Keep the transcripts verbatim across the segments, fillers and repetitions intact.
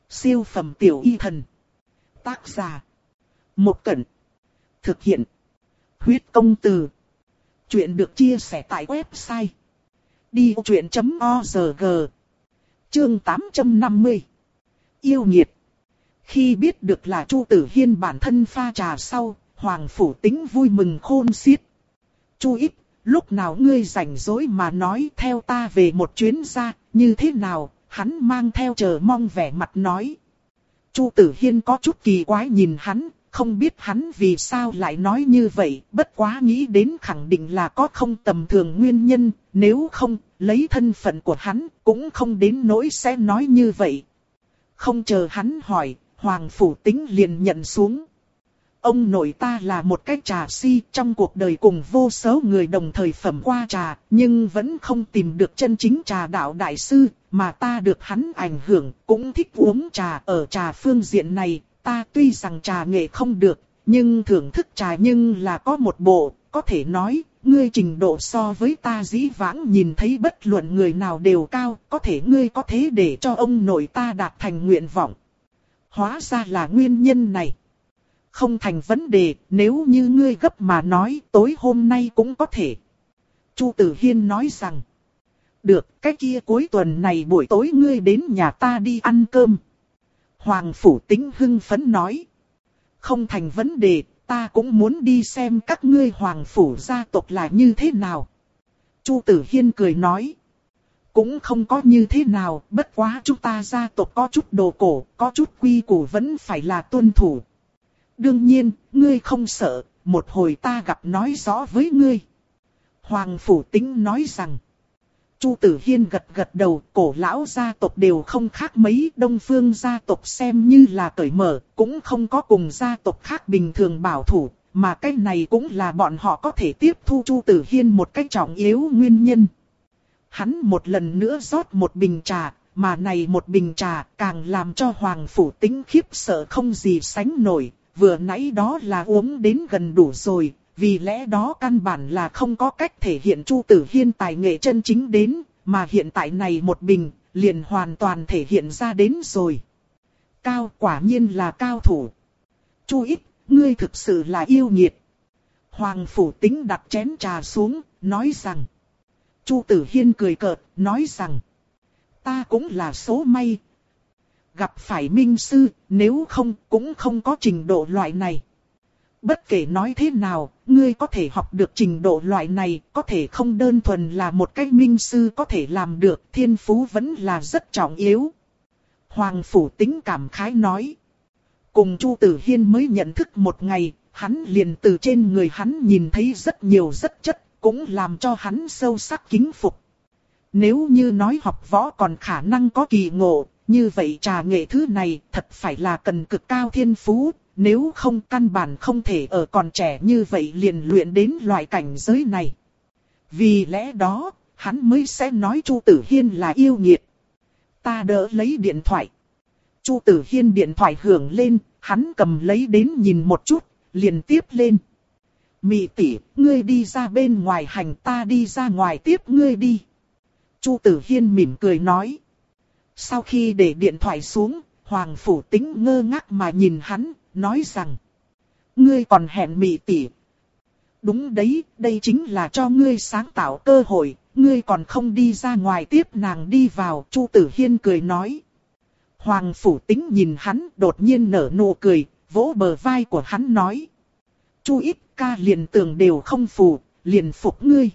Siêu phẩm tiểu y thần. Tác giả. Một Cẩn. Thực hiện. Huyết công từ. Chuyện được chia sẻ tại website đi vô chuyện chấm org. Chương tám trăm năm mươi. Yêu nghiệt. Khi biết được là Chu Tử Hiên bản thân pha trà sau, Hoàng Phủ Tĩnh vui mừng khôn xiết. Chu Ít, lúc nào ngươi rảnh rỗi mà nói theo ta về một chuyến ra, như thế nào? Hắn mang theo chờ mong vẻ mặt nói. Chu Tử Hiên có chút kỳ quái nhìn hắn, không biết hắn vì sao lại nói như vậy, bất quá nghĩ đến khẳng định là có không tầm thường nguyên nhân, nếu không, lấy thân phận của hắn, cũng không đến nỗi sẽ nói như vậy. Không chờ hắn hỏi, Hoàng Phủ Tĩnh liền nhận xuống. Ông nội ta là một cái trà si, trong cuộc đời cùng vô số người đồng thời phẩm qua trà, nhưng vẫn không tìm được chân chính trà đạo đại sư, mà ta được hắn ảnh hưởng, cũng thích uống trà. Ở trà phương diện này, ta tuy rằng trà nghệ không được, nhưng thưởng thức trà nhưng là có một bộ, có thể nói, ngươi trình độ so với ta dĩ vãng nhìn thấy bất luận người nào đều cao, có thể ngươi có thế để cho ông nội ta đạt thành nguyện vọng. Hóa ra là nguyên nhân này. Không thành vấn đề, nếu như ngươi gấp mà nói, tối hôm nay cũng có thể. Chu Tử Hiên nói rằng. Được, cái kia cuối tuần này buổi tối ngươi đến nhà ta đi ăn cơm. Hoàng Phủ Tĩnh hưng phấn nói. Không thành vấn đề, ta cũng muốn đi xem các ngươi Hoàng Phủ gia tộc là như thế nào. Chu Tử Hiên cười nói. Cũng không có như thế nào, bất quá chúng ta gia tộc có chút đồ cổ, có chút quy củ vẫn phải là tuân thủ. Đương nhiên, ngươi không sợ, một hồi ta gặp nói rõ với ngươi. Hoàng Phủ Tĩnh nói rằng. Chu Tử Hiên gật gật đầu, cổ lão gia tộc đều không khác mấy, Đông Phương gia tộc xem như là cởi mở, cũng không có cùng gia tộc khác bình thường bảo thủ, mà cái này cũng là bọn họ có thể tiếp thu Chu Tử Hiên một cách trọng yếu nguyên nhân. Hắn một lần nữa rót một bình trà, mà này một bình trà càng làm cho Hoàng Phủ Tĩnh khiếp sợ không gì sánh nổi. Vừa nãy đó là uống đến gần đủ rồi, vì lẽ đó căn bản là không có cách thể hiện Chu Tử Hiên tài nghệ chân chính đến, mà hiện tại này một bình, liền hoàn toàn thể hiện ra đến rồi. Cao, quả nhiên là cao thủ. Chu Ít, ngươi thực sự là yêu nghiệt. Hoàng Phủ Tĩnh đặt chén trà xuống, nói rằng. Chu Tử Hiên cười cợt, nói rằng. Ta cũng là số may. Gặp phải minh sư, nếu không cũng không có trình độ loại này. Bất kể nói thế nào, ngươi có thể học được trình độ loại này, có thể không đơn thuần là một cái minh sư có thể làm được, thiên phú vẫn là rất trọng yếu. Hoàng Phủ Tĩnh cảm khái nói. Cùng Chu Tử Hiên mới nhận thức một ngày, hắn liền từ trên người hắn nhìn thấy rất nhiều rất chất, cũng làm cho hắn sâu sắc kính phục. Nếu như nói học võ còn khả năng có kỳ ngộ, như vậy trà nghệ thứ này thật phải là cần cực cao thiên phú, nếu không căn bản không thể ở còn trẻ như vậy liền luyện đến loại cảnh giới này. Vì lẽ đó, hắn mới sẽ nói Chu Tử Hiên là yêu nghiệt. Ta đỡ lấy điện thoại. Chu Tử Hiên điện thoại hưởng lên, hắn cầm lấy đến nhìn một chút, liền tiếp lên. Mị tỷ, ngươi đi ra bên ngoài hành, ta đi ra ngoài tiếp ngươi đi. Chu Tử Hiên mỉm cười nói. Sau khi để điện thoại xuống, Hoàng Phủ Tĩnh ngơ ngác mà nhìn hắn, nói rằng. Ngươi còn hẹn Mị tỷ. Đúng đấy, đây chính là cho ngươi sáng tạo cơ hội, ngươi còn không đi ra ngoài tiếp nàng đi vào. Chu Tử Hiên cười nói. Hoàng Phủ Tĩnh nhìn hắn đột nhiên nở nụ cười, vỗ bờ vai của hắn nói. Chu Ít ca liền tưởng đều không phù, liền phục ngươi.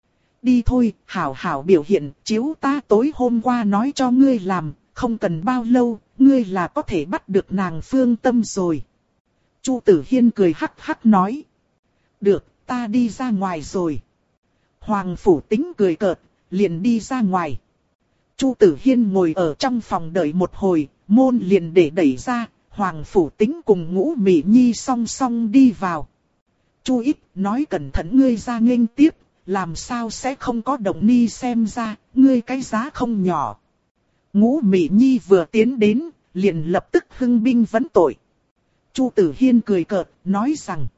Đi thôi, hảo hảo biểu hiện, chiếu ta tối hôm qua nói cho ngươi làm, không cần bao lâu, ngươi là có thể bắt được nàng Phương Tâm rồi. Chu Tử Hiên cười hắc hắc nói. Được, ta đi ra ngoài rồi. Hoàng Phủ Tĩnh cười cợt, liền đi ra ngoài. Chu Tử Hiên ngồi ở trong phòng đợi một hồi, môn liền để đẩy ra, Hoàng Phủ Tĩnh cùng Ngũ Mị Nhi song song đi vào. Chu Ít nói cẩn thận ngươi ra nghênh tiếp. Làm sao sẽ không có động ni xem ra, ngươi cái giá không nhỏ. Ngũ Mị Nhi vừa tiến đến, liền lập tức hưng binh vấn tội. Chu Tử Hiên cười cợt, nói rằng.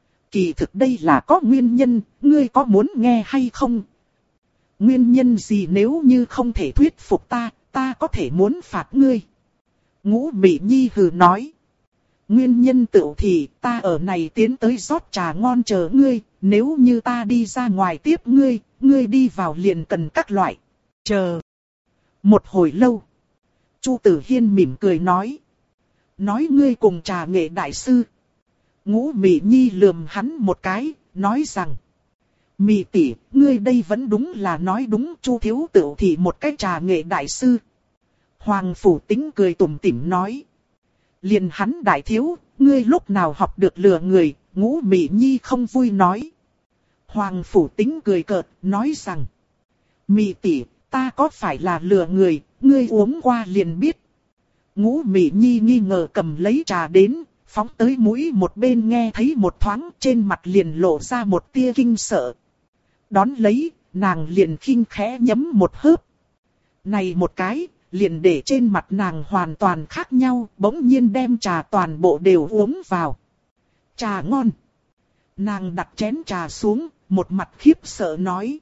Kỳ thực đây là có nguyên nhân, ngươi có muốn nghe hay không? Nguyên nhân gì nếu như không thể thuyết phục ta, ta có thể muốn phạt ngươi. Ngũ Mị Nhi hừ nói. Nguyên nhân tựu thì ta ở này tiến tới rót trà ngon chờ ngươi, nếu như ta đi ra ngoài tiếp ngươi, ngươi đi vào liền cần các loại. Chờ. Một hồi lâu. Chu Tử Hiên mỉm cười nói. Nói ngươi cùng trà nghệ đại sư. Ngũ Mị Nhi lườm hắn một cái, nói rằng. Mị tỷ, ngươi đây vẫn đúng là nói đúng, Chu thiếu tựu thì một cái trà nghệ đại sư. Hoàng Phủ Tính cười tủm tỉm nói. Liền hắn đại thiếu, ngươi lúc nào học được lừa người, Ngũ Mị Nhi không vui nói. Hoàng Phủ Tính cười cợt, nói rằng. Mị tỷ, ta có phải là lừa người, ngươi uống qua liền biết. Ngũ Mị Nhi nghi ngờ cầm lấy trà đến, phóng tới mũi một bên nghe thấy một thoáng trên mặt liền lộ ra một tia kinh sợ. Đón lấy, nàng liền khinh khẽ nhấm một hớp. Này một cái, liền để trên mặt nàng hoàn toàn khác nhau, bỗng nhiên đem trà toàn bộ đều uống vào. Trà ngon. Nàng đặt chén trà xuống, một mặt khiếp sợ nói.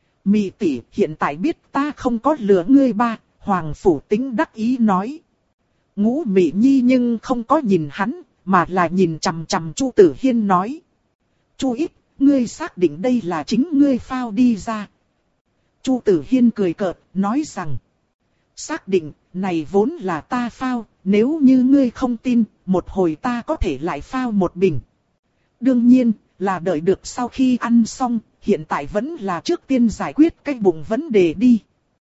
Mị tỷ, hiện tại biết ta không có lừa ngươi ba, Hoàng Phủ Tính đắc ý nói. Ngũ Mị Nhi nhưng không có nhìn hắn, mà là nhìn chằm chằm Chu Tử Hiên nói. Chu ít, ngươi xác định đây là chính ngươi phao đi ra. Chu Tử Hiên cười cợt, nói rằng. Xác định, này vốn là ta phao, nếu như ngươi không tin, một hồi ta có thể lại phao một bình. Đương nhiên, là đợi được sau khi ăn xong, hiện tại vẫn là trước tiên giải quyết cái bụng vấn đề đi.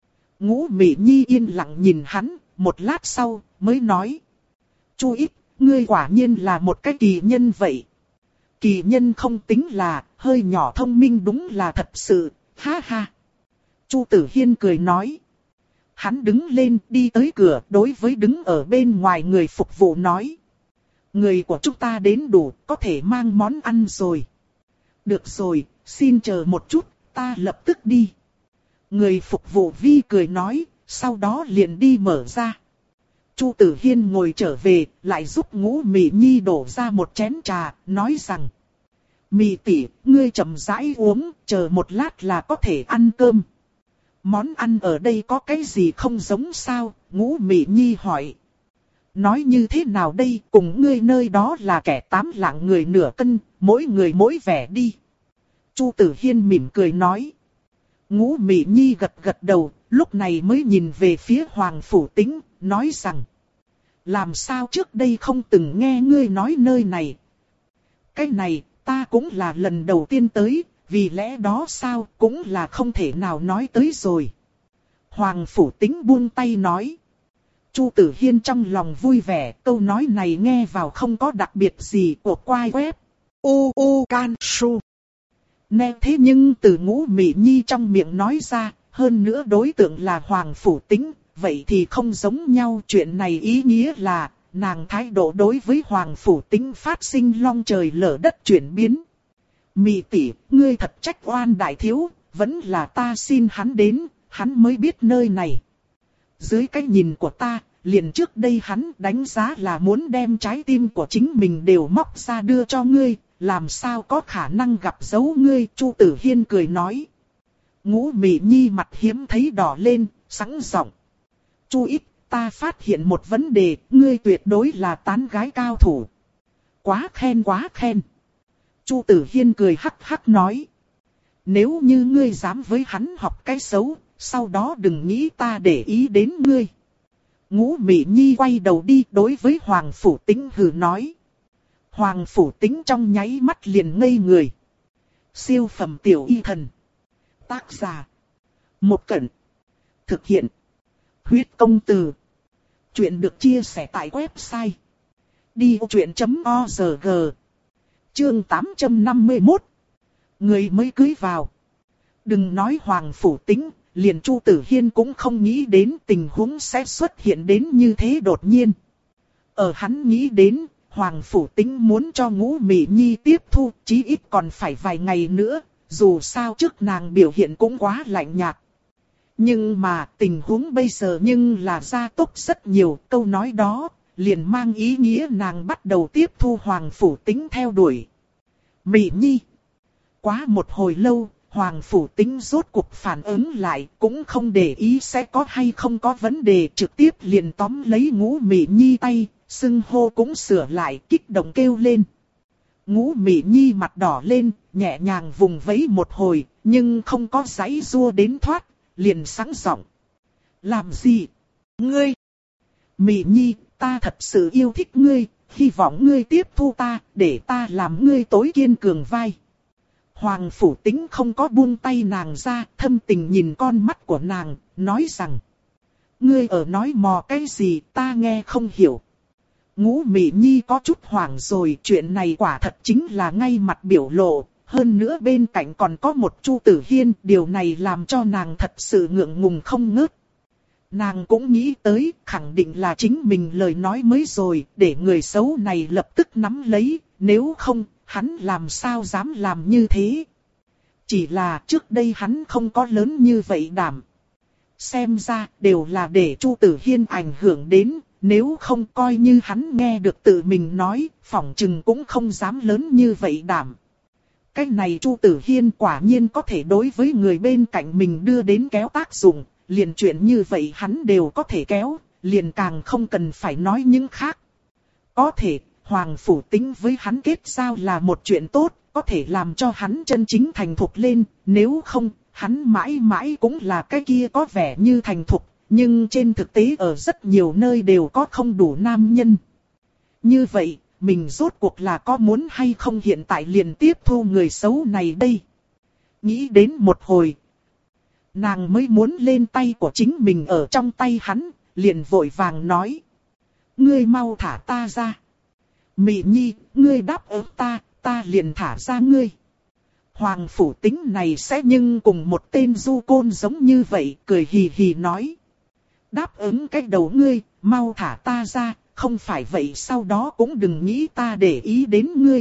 Ngũ Mị Nhi yên lặng nhìn hắn, một lát sau, mới nói. Chu ít, ngươi quả nhiên là một cái kỳ nhân vậy. Kỳ nhân không tính là, hơi nhỏ thông minh đúng là thật sự, ha ha. Chu Tử Hiên cười nói. Hắn đứng lên đi tới cửa đối với đứng ở bên ngoài người phục vụ nói. Người của chúng ta đến đủ, có thể mang món ăn rồi. Được rồi, xin chờ một chút, ta lập tức đi. Người phục vụ vi cười nói, sau đó liền đi mở ra. Chu Tử Hiên ngồi trở về, lại giúp Ngũ Mị Nhi đổ ra một chén trà, nói rằng. Mị tỷ, ngươi chậm rãi uống, chờ một lát là có thể ăn cơm. Món ăn ở đây có cái gì không giống sao? Ngũ Mị Nhi hỏi. Nói như thế nào đây, cùng ngươi nơi đó là kẻ tám lạng người nửa cân, mỗi người mỗi vẻ đi. Chu Tử Hiên mỉm cười nói. Ngũ Mị Nhi gật gật đầu, lúc này mới nhìn về phía Hoàng Phủ Tính, nói rằng. Làm sao trước đây không từng nghe ngươi nói nơi này? Cái này, ta cũng là lần đầu tiên tới, vì lẽ đó sao cũng là không thể nào nói tới rồi. Hoàng Phủ Tính buông tay nói. Chu Tử Hiên trong lòng vui vẻ, câu nói này nghe vào không có đặc biệt gì của quai web. U U Can Su. Nè thế nhưng từ Ngũ Mị Nhi trong miệng nói ra, hơn nữa đối tượng là Hoàng Phủ Tính, vậy thì không giống nhau. Chuyện này ý nghĩa là, nàng thái độ đối với Hoàng Phủ Tính phát sinh long trời lở đất chuyển biến. Mị tỷ, ngươi thật trách oan đại thiếu, vẫn là ta xin hắn đến, hắn mới biết nơi này. Dưới cái nhìn của ta, liền trước đây hắn đánh giá là muốn đem trái tim của chính mình đều móc ra đưa cho ngươi, làm sao có khả năng gặp dấu ngươi. Chu Tử Hiên cười nói. Ngũ Mị Nhi mặt hiếm thấy đỏ lên, sẵn giọng. Chu ít, ta phát hiện một vấn đề, ngươi tuyệt đối là tán gái cao thủ. Quá khen quá khen. Chu Tử Hiên cười hắc hắc nói. Nếu như ngươi dám với hắn học cái xấu, sau đó đừng nghĩ ta để ý đến ngươi. Ngũ Mị Nhi quay đầu đi đối với Hoàng Phủ Tính hừ nói. Hoàng Phủ Tính trong nháy mắt liền ngây người. Siêu phẩm tiểu y thần. Tác giả. Một Cẩn. Thực hiện. Huyết công từ. Chuyện được chia sẻ tại website. đi ô chuyện chấm org. Chương tám trăm năm mươi mốt. Người mới cưới vào. Đừng nói Hoàng Phủ Tính, liền Chu Tử Hiên cũng không nghĩ đến tình huống sẽ xuất hiện đến như thế đột nhiên. Ở hắn nghĩ đến, Hoàng Phủ Tính muốn cho Ngũ Mị Nhi tiếp thu, chí ít còn phải vài ngày nữa, dù sao trước nàng biểu hiện cũng quá lạnh nhạt. Nhưng mà tình huống bây giờ nhưng là gia tốc rất nhiều, câu nói đó, liền mang ý nghĩa nàng bắt đầu tiếp thu Hoàng Phủ Tính theo đuổi. Mị Nhi. Quá một hồi lâu, Hoàng Phủ Tính rốt cuộc phản ứng lại, cũng không để ý sẽ có hay không có vấn đề, trực tiếp liền tóm lấy Ngũ Mị Nhi tay, xưng hô cũng sửa lại, kích động kêu lên. Ngũ Mị Nhi mặt đỏ lên, nhẹ nhàng vùng vẫy một hồi, nhưng không có giãy giụa đến thoát, liền sẵn giọng. Làm gì? Ngươi! Mị Nhi, ta thật sự yêu thích ngươi, hy vọng ngươi tiếp thu ta, để ta làm ngươi tối kiên cường vai. Hoàng Phủ Tính không có buông tay nàng ra, thâm tình nhìn con mắt của nàng, nói rằng. Ngươi ở nói mò cái gì ta nghe không hiểu. Ngũ Mị Nhi có chút hoảng rồi, chuyện này quả thật chính là ngay mặt biểu lộ. Hơn nữa bên cạnh còn có một Chu Tử Hiên, điều này làm cho nàng thật sự ngượng ngùng không ngớt. Nàng cũng nghĩ tới, khẳng định là chính mình lời nói mới rồi, để người xấu này lập tức nắm lấy, nếu không, hắn làm sao dám làm như thế. Chỉ là trước đây hắn không có lớn như vậy đảm. Xem ra đều là để Chu Tử Hiên ảnh hưởng đến, nếu không coi như hắn nghe được tự mình nói, phỏng chừng cũng không dám lớn như vậy đảm. Cái này Chu Tử Hiên quả nhiên có thể đối với người bên cạnh mình đưa đến kéo tác dụng, liền chuyện như vậy hắn đều có thể kéo, liền càng không cần phải nói những khác. Có thể, Hoàng Phủ Tính với hắn kết giao là một chuyện tốt, có thể làm cho hắn chân chính thành thục lên, nếu không, hắn mãi mãi cũng là cái kia có vẻ như thành thục, nhưng trên thực tế ở rất nhiều nơi đều có không đủ nam nhân. Như vậy, mình rốt cuộc là có muốn hay không hiện tại liền tiếp thu người xấu này đây? Nghĩ đến một hồi, nàng mới muốn lên tay của chính mình ở trong tay hắn, liền vội vàng nói. Ngươi mau thả ta ra. Mị Nhi, ngươi đáp ứng ta, ta liền thả ra ngươi. Hoàng Phủ Tính này sẽ nhưng cùng một tên du côn giống như vậy, cười hì hì nói. Đáp ứng cái đầu ngươi, mau thả ta ra, không phải vậy sau đó cũng đừng nghĩ ta để ý đến ngươi.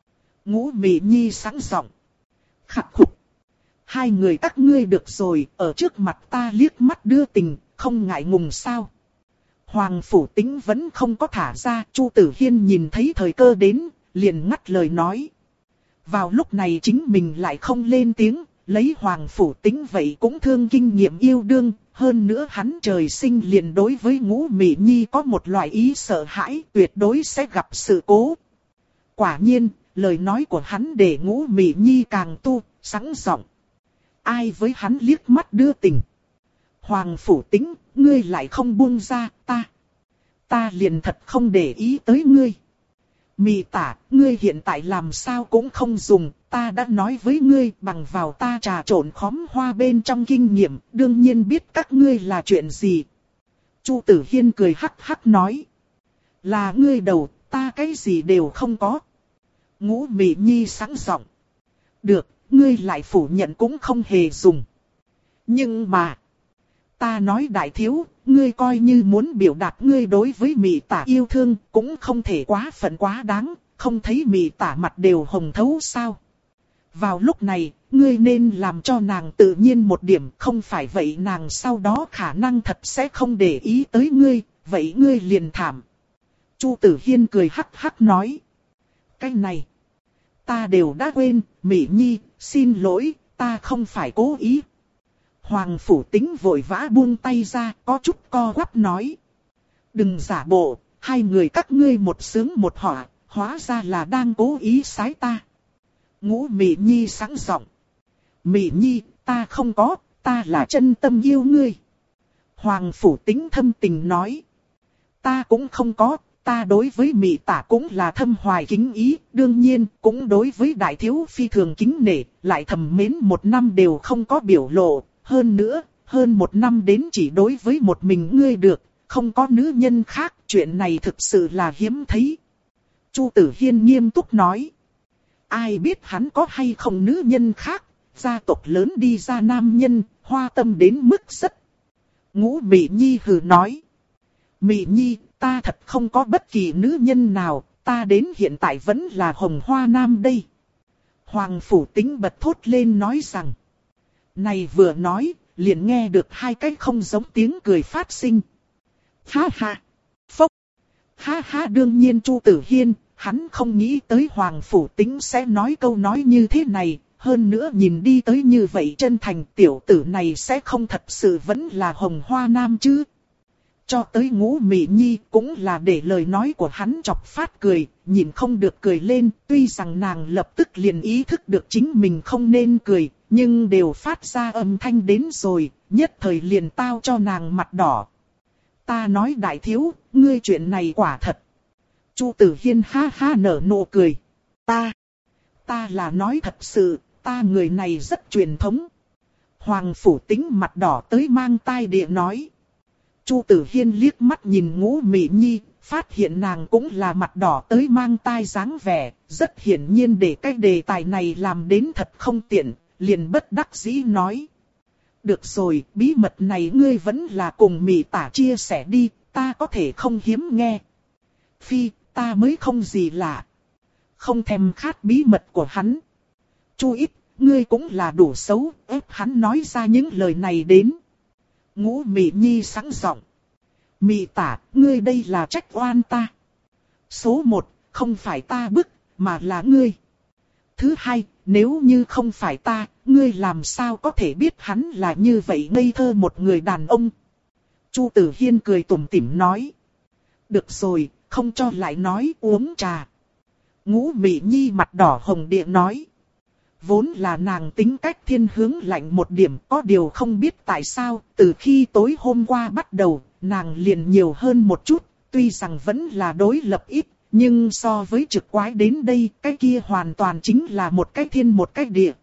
Ngũ Mị Nhi sẵn giọng. Khắc khục. Hai người các ngươi được rồi, ở trước mặt ta liếc mắt đưa tình, không ngại ngùng sao. Hoàng Phủ Tính vẫn không có thả ra, Chu Tử Hiên nhìn thấy thời cơ đến, liền ngắt lời nói. Vào lúc này chính mình lại không lên tiếng, lấy Hoàng Phủ Tính vậy cũng thương kinh nghiệm yêu đương, hơn nữa hắn trời sinh liền đối với Ngũ Mị Nhi có một loại ý sợ hãi, tuyệt đối sẽ gặp sự cố. Quả nhiên, lời nói của hắn để Ngũ Mị Nhi càng tu, sẵn giọng. Ai với hắn liếc mắt đưa tình. Hoàng Phủ Tính, ngươi lại không buông ra, ta. Ta liền thật không để ý tới ngươi. Mị Tả, ngươi hiện tại làm sao cũng không dùng, ta đã nói với ngươi bằng vào ta trà trộn khóm hoa bên trong kinh nghiệm, đương nhiên biết các ngươi là chuyện gì. Chu Tử Hiên cười hắc hắc nói. Là ngươi đầu, ta cái gì đều không có. Ngũ Mị Nhi sẵn giọng. Được, ngươi lại phủ nhận cũng không hề dùng. Nhưng mà, ta nói đại thiếu, ngươi coi như muốn biểu đạt ngươi đối với Mị Tả yêu thương, cũng không thể quá phận quá đáng, không thấy Mị Tả mặt đều hồng thấu sao. Vào lúc này, ngươi nên làm cho nàng tự nhiên một điểm, không phải vậy nàng sau đó khả năng thật sẽ không để ý tới ngươi, vậy ngươi liền thảm. Chu Tử Hiên cười hắc hắc nói. Cái này, ta đều đã quên, Mị Nhi, xin lỗi, ta không phải cố ý. Hoàng Phủ Tính vội vã buông tay ra, có chút co quắp nói. Đừng giả bộ, hai người các ngươi một sướng một họa, hóa ra là đang cố ý sái ta. Ngũ Mị Nhi sẵn giọng. Mị Nhi, ta không có, ta là chân tâm yêu ngươi. Hoàng Phủ Tính thâm tình nói. Ta cũng không có, ta đối với Mị Tả cũng là thâm hoài kính ý, đương nhiên cũng đối với đại thiếu phi thường kính nể, lại thầm mến một năm đều không có biểu lộ. Hơn nữa, hơn một năm đến chỉ đối với một mình ngươi được, không có nữ nhân khác, chuyện này thực sự là hiếm thấy. Chu Tử Hiên nghiêm túc nói. Ai biết hắn có hay không nữ nhân khác, gia tộc lớn đi ra nam nhân, hoa tâm đến mức rất. Ngũ Mị Nhi hừ nói. Mị Nhi, ta thật không có bất kỳ nữ nhân nào, ta đến hiện tại vẫn là hồng hoa nam đây. Hoàng Phủ Tính bật thốt lên nói rằng. Này vừa nói, liền nghe được hai cái không giống tiếng cười phát sinh. Ha ha! Phốc! Ha ha đương nhiên Chu Tử Hiên, hắn không nghĩ tới Hoàng Phủ Tính sẽ nói câu nói như thế này, hơn nữa nhìn đi tới như vậy chân thành, tiểu tử này sẽ không thật sự vẫn là Hồng Hoa Nam chứ. Cho tới Ngũ Mị Nhi cũng là để lời nói của hắn chọc phát cười, nhìn không được cười lên, tuy rằng nàng lập tức liền ý thức được chính mình không nên cười, nhưng đều phát ra âm thanh đến rồi, nhất thời liền tao cho nàng mặt đỏ. Ta nói đại thiếu, ngươi chuyện này quả thật. Chu Tử Hiên ha ha nở nụ cười. Ta, ta là nói thật sự, ta người này rất truyền thống. Hoàng Phủ Tính mặt đỏ tới mang tai địa nói. Chu Tử Hiên liếc mắt nhìn Ngũ Mị Nhi, phát hiện nàng cũng là mặt đỏ tới mang tai dáng vẻ, rất hiển nhiên để cái đề tài này làm đến thật không tiện, liền bất đắc dĩ nói. Được rồi, bí mật này ngươi vẫn là cùng Mị Tả chia sẻ đi, ta có thể không hiếm nghe. Phi, ta mới không gì lạ. Không thèm khát bí mật của hắn. Chu Ít, ngươi cũng là đủ xấu, ép hắn nói ra những lời này đến. Ngũ Mị Nhi sáng giọng. Mị Tả, ngươi đây là trách oan ta. Số một, không phải ta bức, mà là ngươi. Thứ hai, nếu như không phải ta, ngươi làm sao có thể biết hắn là như vậy ngây thơ một người đàn ông. Chu Tử Hiên cười tủm tỉm nói. Được rồi, không cho lại nói, uống trà. Ngũ Mị Nhi mặt đỏ hồng địa nói. Vốn là nàng tính cách thiên hướng lạnh một điểm, có điều không biết tại sao, từ khi tối hôm qua bắt đầu, nàng liền nhiều hơn một chút, tuy rằng vẫn là đối lập ít, nhưng so với trực quái đến đây, cái kia hoàn toàn chính là một cái thiên một cái địa.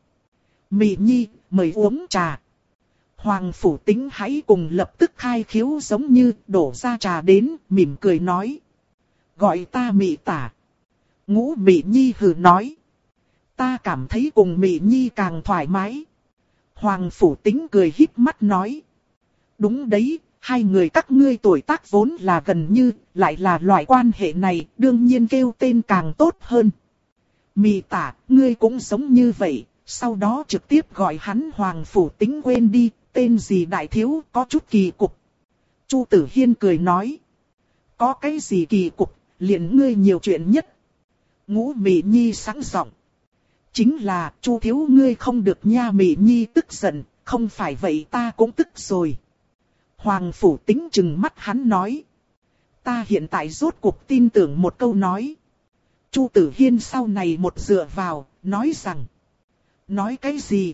Mị Nhi, mời uống trà. Hoàng Phủ Tính hãy cùng lập tức khai khiếu giống như đổ ra trà đến, mỉm cười nói. Gọi ta Mị Tả. Ngũ Mị Nhi hừ nói. Ta cảm thấy cùng Mị Nhi càng thoải mái. Hoàng Phủ Tính cười híp mắt nói. Đúng đấy, hai người các ngươi tuổi tác vốn là gần như, lại là loại quan hệ này, đương nhiên kêu tên càng tốt hơn. Mị Tả, ngươi cũng giống như vậy, sau đó trực tiếp gọi hắn Hoàng Phủ Tính quên đi, tên gì đại thiếu, có chút kỳ cục. Chu Tử Hiên cười nói. Có cái gì kỳ cục, liền ngươi nhiều chuyện nhất. Ngũ Mị Nhi sáng giọng. Chính là, Chu thiếu ngươi không được nha. Mị Nhi tức giận, không phải vậy ta cũng tức rồi. Hoàng Phủ Tính trừng mắt hắn nói. Ta hiện tại rốt cuộc tin tưởng một câu nói. Chu Tử Hiên sau này một dựa vào, nói rằng. Nói cái gì?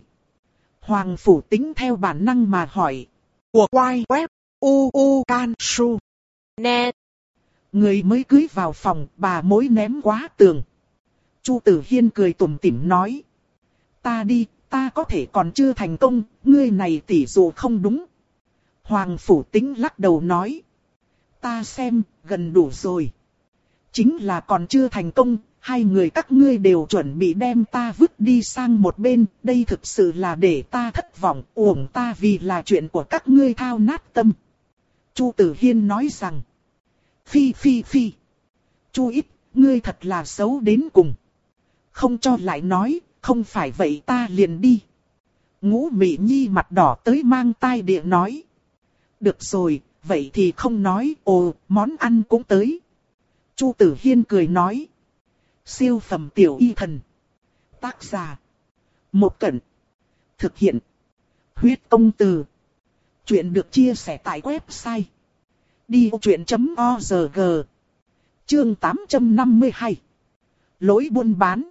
Hoàng Phủ Tính theo bản năng mà hỏi. Của quay web, u u can su. Net. Người mới cưới vào phòng, bà mối ném quá tường. Chu Tử Hiên cười tủm tỉm nói. Ta đi, ta có thể còn chưa thành công, ngươi này tỷ dụ không đúng. Hoàng Phủ Tính lắc đầu nói. Ta xem, gần đủ rồi. Chính là còn chưa thành công, hai người các ngươi đều chuẩn bị đem ta vứt đi sang một bên, đây thực sự là để ta thất vọng, uổng ta vì là chuyện của các ngươi thao nát tâm. Chu Tử Hiên nói rằng. Phi phi phi. Chu Ít, ngươi thật là xấu đến cùng. Không cho lại nói, không phải vậy ta liền đi. Ngũ Mị Nhi mặt đỏ tới mang tai địa nói. Được rồi, vậy thì không nói, ồ, món ăn cũng tới. Chu Tử Hiên cười nói. Siêu phẩm tiểu y thần. Tác giả. Một Cẩn. Thực hiện. Huyết Công Từ. Chuyện được chia sẻ tại website. đi ô chuyện chấm org. Chương tám trăm năm mươi hai. Lỗi buôn bán.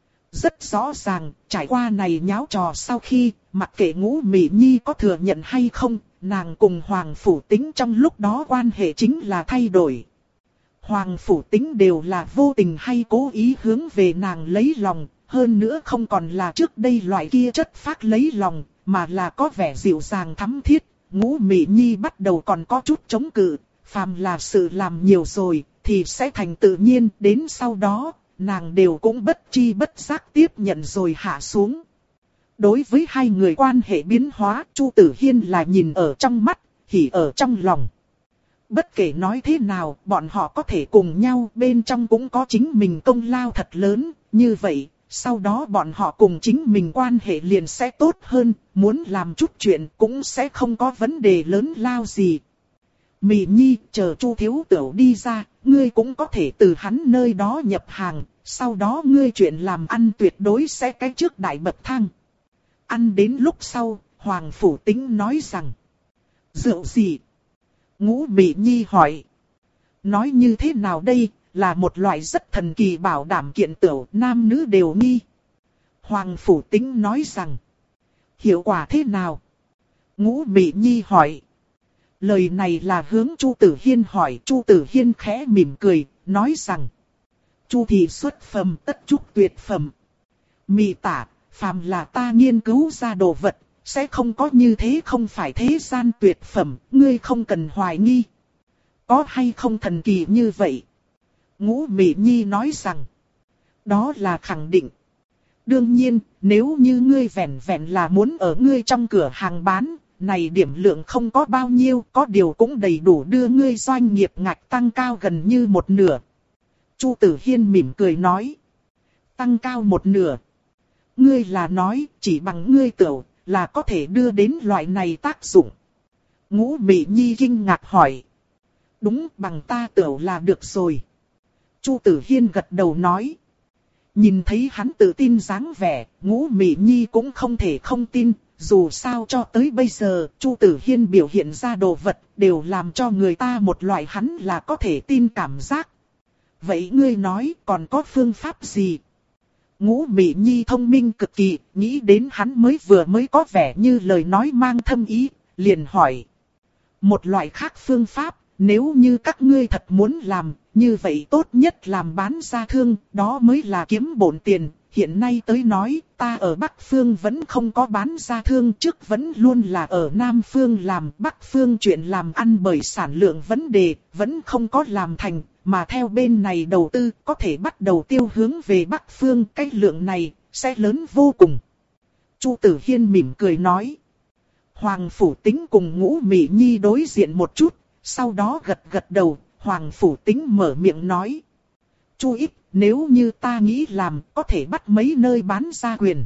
Rất rõ ràng, trải qua này nháo trò sau khi, mặc kệ Ngũ Mị Nhi có thừa nhận hay không, nàng cùng Hoàng Phủ Tính trong lúc đó quan hệ chính là thay đổi. Hoàng Phủ Tính đều là vô tình hay cố ý hướng về nàng lấy lòng, hơn nữa không còn là trước đây loại kia chất phác lấy lòng, mà là có vẻ dịu dàng thắm thiết. Ngũ Mị Nhi bắt đầu còn có chút chống cự, phàm là sự làm nhiều rồi, thì sẽ thành tự nhiên, đến sau đó, nàng đều cũng bất chi bất giác tiếp nhận rồi hạ xuống. Đối với hai người quan hệ biến hóa, Chu Tử Hiên là nhìn ở trong mắt, hỉ ở trong lòng. Bất kể nói thế nào, bọn họ có thể cùng nhau, bên trong cũng có chính mình công lao thật lớn, như vậy, sau đó bọn họ cùng chính mình quan hệ liền sẽ tốt hơn, muốn làm chút chuyện cũng sẽ không có vấn đề lớn lao gì. Mị Nhi, chờ Chu thiếu tửu đi ra, ngươi cũng có thể từ hắn nơi đó nhập hàng, Sau đó ngươi chuyện làm ăn tuyệt đối sẽ cái trước đại bậc thang. Ăn đến lúc sau, Hoàng Phủ Tính nói rằng. Rượu gì? Ngũ Mị Nhi hỏi. Nói như thế nào đây, là một loại rất thần kỳ bảo đảm kiện tửu, nam nữ đều nghi. Hoàng Phủ Tính nói rằng. Hiệu quả thế nào? Ngũ Mị Nhi hỏi. Lời này là hướng Chu Tử Hiên hỏi. Chu Tử Hiên khẽ mỉm cười, nói rằng. Chu thị xuất phẩm tất trúc tuyệt phẩm. Mị tả, phàm là ta nghiên cứu ra đồ vật, sẽ không có như thế không phải thế gian tuyệt phẩm, ngươi không cần hoài nghi. Có hay không thần kỳ như vậy? Ngũ Mị Nhi nói rằng. Đó là khẳng định. Đương nhiên, nếu như ngươi vẹn vẹn là muốn ở ngươi trong cửa hàng bán, này điểm lượng không có bao nhiêu, có điều cũng đầy đủ đưa ngươi doanh nghiệp ngạch tăng cao gần như một nửa. Chu Tử Hiên mỉm cười nói. Tăng cao một nửa. Ngươi là nói, chỉ bằng ngươi tửu, là có thể đưa đến loại này tác dụng. Ngũ Mị Nhi kinh ngạc hỏi. Đúng, bằng ta tửu là được rồi. Chu Tử Hiên gật đầu nói. Nhìn thấy hắn tự tin dáng vẻ, Ngũ Mị Nhi cũng không thể không tin. Dù sao cho tới bây giờ, Chu Tử Hiên biểu hiện ra đồ vật, đều làm cho người ta một loại hắn là có thể tin cảm giác. Vậy ngươi nói còn có phương pháp gì? Ngũ Mị Nhi thông minh cực kỳ, nghĩ đến hắn mới vừa mới có vẻ như lời nói mang thâm ý, liền hỏi. Một loại khác phương pháp, nếu như các ngươi thật muốn làm, như vậy tốt nhất làm bán ra thương, đó mới là kiếm bổn tiền. Hiện nay tới nói, ta ở Bắc Phương vẫn không có bán ra thương, trước vẫn luôn là ở Nam Phương làm. Bắc Phương chuyện làm ăn bởi sản lượng vấn đề, vẫn không có làm thành, mà theo bên này đầu tư, có thể bắt đầu tiêu hướng về Bắc Phương, cái lượng này, sẽ lớn vô cùng. Chu Tử Hiên mỉm cười nói. Hoàng Phủ Tính cùng Ngũ Mị Nhi đối diện một chút, sau đó gật gật đầu, Hoàng Phủ Tính mở miệng nói. Chu ít, nếu như ta nghĩ làm, có thể bắt mấy nơi bán ra quyền.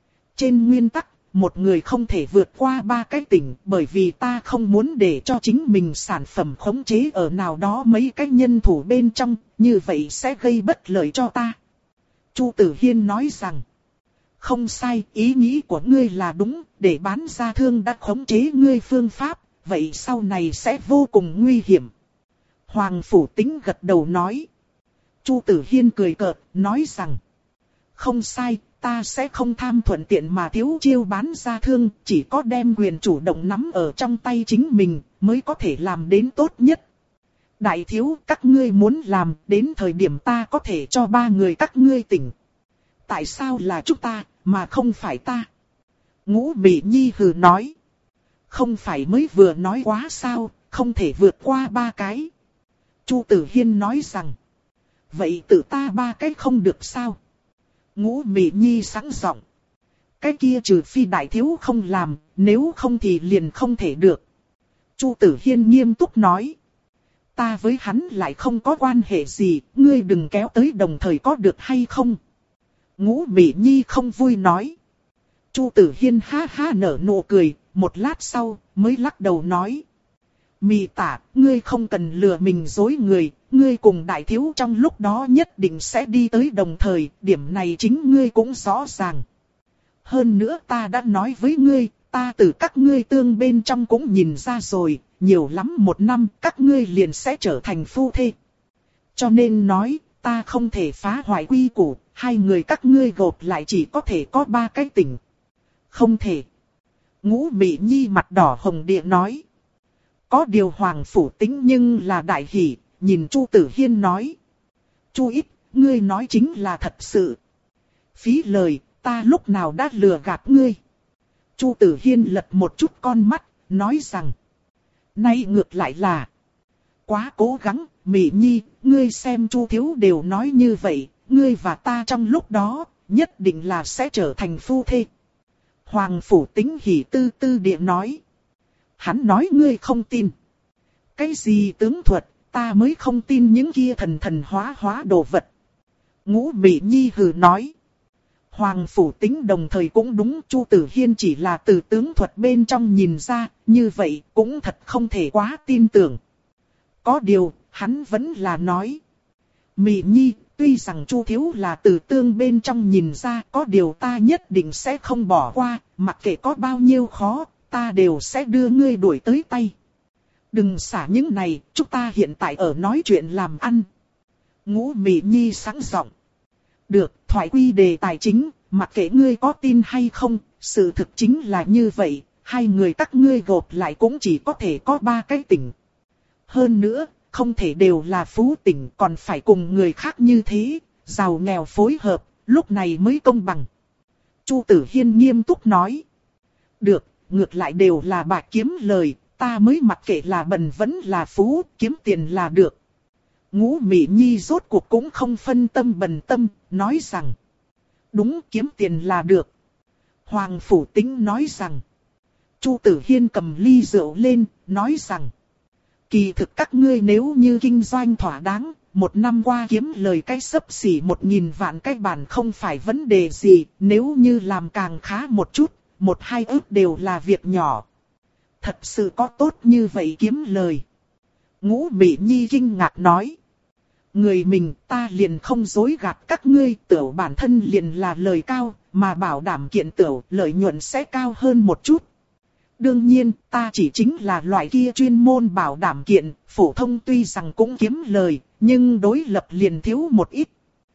Trên nguyên tắc, một người không thể vượt qua ba cái tỉnh, bởi vì ta không muốn để cho chính mình sản phẩm khống chế ở nào đó mấy cái nhân thủ bên trong, như vậy sẽ gây bất lợi cho ta. Chu Tử Hiên nói rằng, không sai, ý nghĩ của ngươi là đúng, để bán ra thương đã khống chế ngươi phương pháp, vậy sau này sẽ vô cùng nguy hiểm. Hoàng Phủ Tính gật đầu nói. Chu Tử Hiên cười cợt, nói rằng, không sai, ta sẽ không tham thuận tiện mà thiếu chiêu bán ra thương, chỉ có đem quyền chủ động nắm ở trong tay chính mình, mới có thể làm đến tốt nhất. Đại thiếu, các ngươi muốn làm, đến thời điểm ta có thể cho ba người các ngươi tỉnh. Tại sao là chúng ta, mà không phải ta? Ngũ Mị Nhi hừ nói. Không phải mới vừa nói quá sao, không thể vượt qua ba cái. Chu Tử Hiên nói rằng, vậy tự ta ba cái không được sao? Ngũ Mị Nhi sẵn giọng. Cái kia trừ phi đại thiếu không làm, nếu không thì liền không thể được. Chu Tử Hiên nghiêm túc nói. Ta với hắn lại không có quan hệ gì, ngươi đừng kéo tới đồng thời có được hay không? Ngũ Mị Nhi không vui nói. Chu Tử Hiên ha ha nở nụ cười, một lát sau mới lắc đầu nói. Mị tả, ngươi không cần lừa mình dối người, ngươi cùng đại thiếu trong lúc đó nhất định sẽ đi tới đồng thời, điểm này chính ngươi cũng rõ ràng. Hơn nữa ta đã nói với ngươi, ta từ các ngươi tương bên trong cũng nhìn ra rồi, nhiều lắm một năm các ngươi liền sẽ trở thành phu thê. Cho nên nói, ta không thể phá hoại quy củ, hai người các ngươi gộp lại chỉ có thể có ba cái tình. Không thể. Ngũ Mị Nhi mặt đỏ hồng địa nói. Có điều Hoàng Phủ Tính nhưng là đại hỷ, nhìn Chu Tử Hiên nói. Chu ít, ngươi nói chính là thật sự. Phí lời, ta lúc nào đã lừa gạt ngươi. Chu Tử Hiên lật một chút con mắt, nói rằng. Nay ngược lại là. Quá cố gắng, Mị Nhi, ngươi xem Chu thiếu đều nói như vậy, ngươi và ta trong lúc đó, nhất định là sẽ trở thành phu thê. Hoàng Phủ Tính hỉ tư tư địa nói. Hắn nói ngươi không tin. Cái gì tướng thuật, ta mới không tin những kia thần thần hóa hóa đồ vật. Ngũ Mị Nhi hừ nói. Hoàng Phủ Tính đồng thời cũng đúng, Chu Tử Hiên chỉ là từ tướng thuật bên trong nhìn ra, như vậy cũng thật không thể quá tin tưởng. Có điều, hắn vẫn là nói. Mị Nhi, Tuy rằng Chu thiếu là từ tương bên trong nhìn ra, có điều ta nhất định sẽ không bỏ qua, mặc kệ có bao nhiêu khó, ta đều sẽ đưa ngươi đuổi tới tay. Đừng xả những này, chúng ta hiện tại ở nói chuyện làm ăn. Ngũ Mị Nhi sẵn giọng. Được, thoại quy đề tài chính, mặc kệ ngươi có tin hay không, sự thực chính là như vậy, hai người các ngươi gộp lại cũng chỉ có thể có ba cái tỉnh. Hơn nữa, không thể đều là phú tỉnh, còn phải cùng người khác như thế, giàu nghèo phối hợp, lúc này mới công bằng. Chu Tử Hiên nghiêm túc nói. Được, ngược lại đều là bạc kiếm lời, ta mới mặc kệ là bần vẫn là phú, kiếm tiền là được. Ngũ Mị Nhi rốt cuộc cũng không phân tâm bần tâm, nói rằng. Đúng, kiếm tiền là được. Hoàng Phủ Tĩnh nói rằng. Chu Tử Hiên cầm ly rượu lên, nói rằng. Kỳ thực các ngươi nếu như kinh doanh thỏa đáng, một năm qua kiếm lời cái xấp xỉ một nghìn vạn cái bản không phải vấn đề gì, nếu như làm càng khá một chút, một hai ức đều là việc nhỏ. Thật sự có tốt như vậy kiếm lời. Ngũ Mị Nhi kinh ngạc nói. Người mình ta liền không dối gạt các ngươi, tửu bản thân liền là lời cao, mà bảo đảm kiện tửu lợi nhuận sẽ cao hơn một chút. Đương nhiên, ta chỉ chính là loại kia chuyên môn bảo đảm kiện, phổ thông tuy rằng cũng kiếm lời, nhưng đối lập liền thiếu một ít.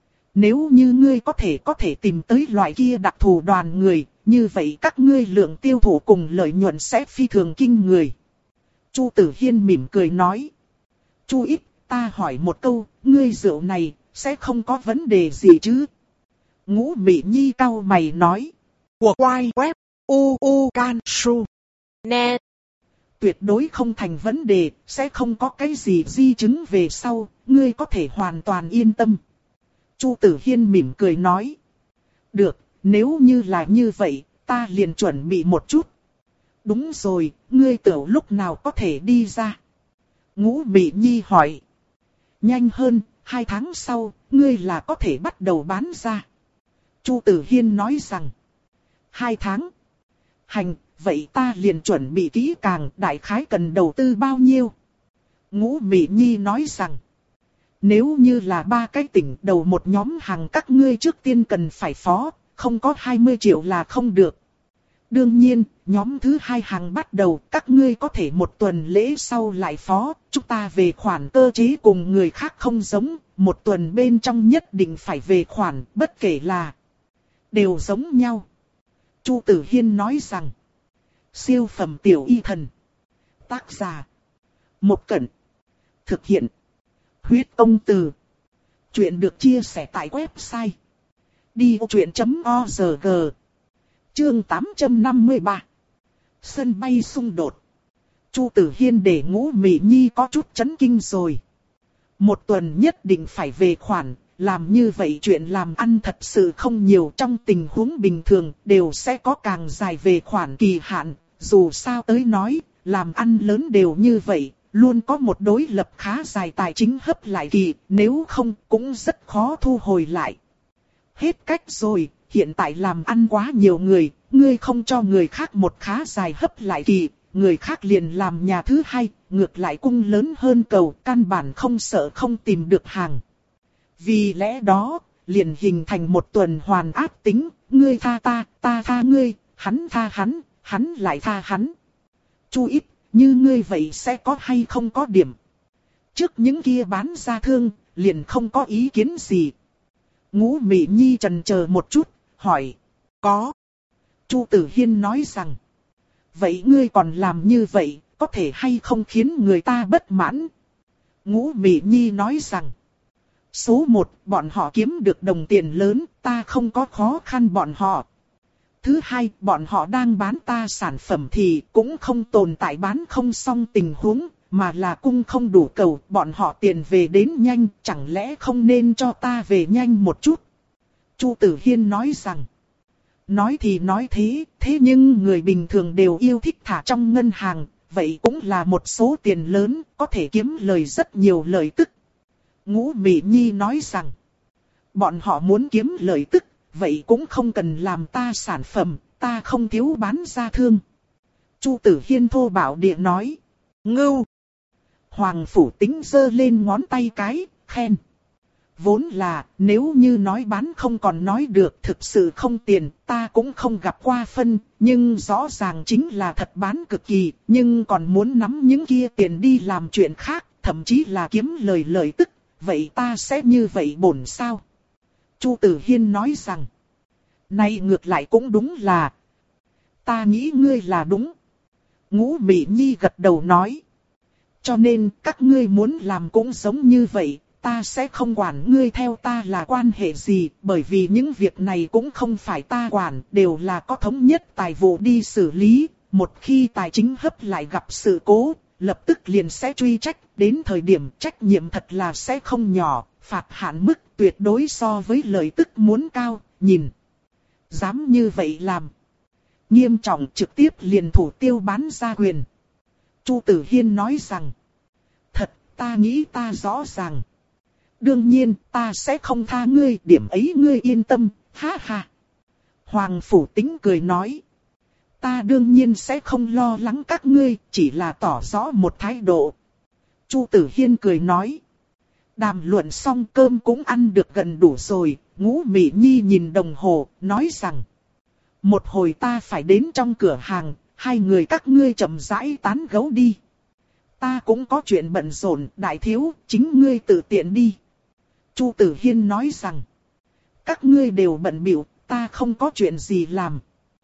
Nếu như ngươi có thể có thể tìm tới loại kia đặc thù đoàn người, như vậy các ngươi lượng tiêu thụ cùng lợi nhuận sẽ phi thường kinh người. Chu Tử Hiên mỉm cười nói. Chu ít, ta hỏi một câu, ngươi rượu này, sẽ không có vấn đề gì chứ? Ngũ Mị Nhi cau mày nói. Của quay web, u u can su. Nè. Tuyệt đối không thành vấn đề, sẽ không có cái gì di chứng về sau, ngươi có thể hoàn toàn yên tâm. Chu Tử Hiên mỉm cười nói. Được, nếu như là như vậy, ta liền chuẩn bị một chút. Đúng rồi, ngươi tưởng lúc nào có thể đi ra? Ngũ Mị Nhi hỏi. Nhanh hơn, hai tháng sau, ngươi là có thể bắt đầu bán ra. Chu Tử Hiên nói rằng. Hai tháng. Hành, vậy ta liền chuẩn bị kỹ càng, đại khái cần đầu tư bao nhiêu? Ngũ Mị Nhi nói rằng. Nếu như là ba cái tỉnh đầu một nhóm hàng các ngươi trước tiên cần phải phó, không có hai mươi triệu là không được. Đương nhiên, nhóm thứ hai hàng bắt đầu các ngươi có thể một tuần lễ sau lại phó, chúng ta về khoản cơ chế cùng người khác không giống, một tuần bên trong nhất định phải về khoản, bất kể là đều giống nhau. Chu Tử Hiên nói rằng, siêu phẩm tiểu y thần, tác giả, Một Cẩn, thực hiện, huyết công từ. Chuyện được chia sẻ tại website đi ô truyện chấm org. Chương tám trăm năm mươi ba. Sân bay xung đột. Chu Tử Hiên để Ngũ Mị Nhi có chút chấn kinh rồi. Một tuần nhất định phải về khoản, làm như vậy chuyện làm ăn thật sự không nhiều, trong tình huống bình thường đều sẽ có càng dài về khoản kỳ hạn, dù sao tới nói, làm ăn lớn đều như vậy, luôn có một đối lập khá dài tài chính hấp lại kỳ, nếu không cũng rất khó thu hồi lại. Hết cách rồi, hiện tại làm ăn quá nhiều người, ngươi không cho người khác một khá dài hấp lại kỳ, người khác liền làm nhà thứ hai, ngược lại cung lớn hơn cầu, căn bản không sợ không tìm được hàng. Vì lẽ đó, liền hình thành một tuần hoàn áp tính, ngươi tha ta, ta tha ngươi, hắn tha hắn, hắn lại tha hắn. Chu ít, như ngươi vậy sẽ có hay không có điểm. Trước những kia bán ra thương, liền không có ý kiến gì. Ngũ Mị Nhi chần chờ một chút, hỏi. Có. Chu Tử Hiên nói rằng. Vậy ngươi còn làm như vậy, có thể hay không khiến người ta bất mãn? Ngũ Mị Nhi nói rằng. Số một, bọn họ kiếm được đồng tiền lớn, ta không có khó khăn bọn họ. Thứ hai, bọn họ đang bán ta sản phẩm thì cũng không tồn tại bán không xong tình huống, mà là cung không đủ cầu, bọn họ tiền về đến nhanh, chẳng lẽ không nên cho ta về nhanh một chút? Chu Tử Hiên nói rằng, nói thì nói thế, thế nhưng người bình thường đều yêu thích thả trong ngân hàng, vậy cũng là một số tiền lớn, có thể kiếm lời rất nhiều lợi tức. Ngũ Mị Nhi nói rằng, bọn họ muốn kiếm lợi tức, vậy cũng không cần làm ta sản phẩm, ta không thiếu bán ra thương. Chu Tử Hiên thô bạo địa nói, ngưu. Hoàng Phủ Tĩnh giơ lên ngón tay cái, khen. Vốn là, nếu như nói bán không còn nói được, thực sự không tiền, ta cũng không gặp qua phân, nhưng rõ ràng chính là thật bán cực kỳ, nhưng còn muốn nắm những kia tiền đi làm chuyện khác, thậm chí là kiếm lời lợi tức, vậy ta sẽ như vậy bổn sao? Chu Tử Hiên nói rằng, này ngược lại cũng đúng là, ta nghĩ ngươi là đúng. Ngũ Mị Nhi gật đầu nói, cho nên các ngươi muốn làm cũng giống như vậy. Ta sẽ không quản ngươi theo ta là quan hệ gì, bởi vì những việc này cũng không phải ta quản, đều là có thống nhất tài vụ đi xử lý. Một khi tài chính hấp lại gặp sự cố, lập tức liền sẽ truy trách, đến thời điểm trách nhiệm thật là sẽ không nhỏ, phạt hạn mức tuyệt đối so với lợi tức muốn cao, nhìn. Dám như vậy làm. Nghiêm trọng trực tiếp liền thủ tiêu bán ra quyền. Chu Tử Hiên nói rằng, thật, ta nghĩ ta rõ ràng. Đương nhiên, ta sẽ không tha ngươi, điểm ấy ngươi yên tâm, ha ha. Hoàng Phủ Tính cười nói, ta đương nhiên sẽ không lo lắng các ngươi, chỉ là tỏ rõ một thái độ. Chu Tử Hiên cười nói, đàm luận xong cơm cũng ăn được gần đủ rồi. Ngũ Mị Nhi nhìn đồng hồ, nói rằng, một hồi ta phải đến trong cửa hàng, hai người các ngươi chậm rãi tán gẫu đi. Ta cũng có chuyện bận rộn, đại thiếu, chính ngươi tự tiện đi. Chu Tử Hiên nói rằng, các ngươi đều bận bịu, ta không có chuyện gì làm.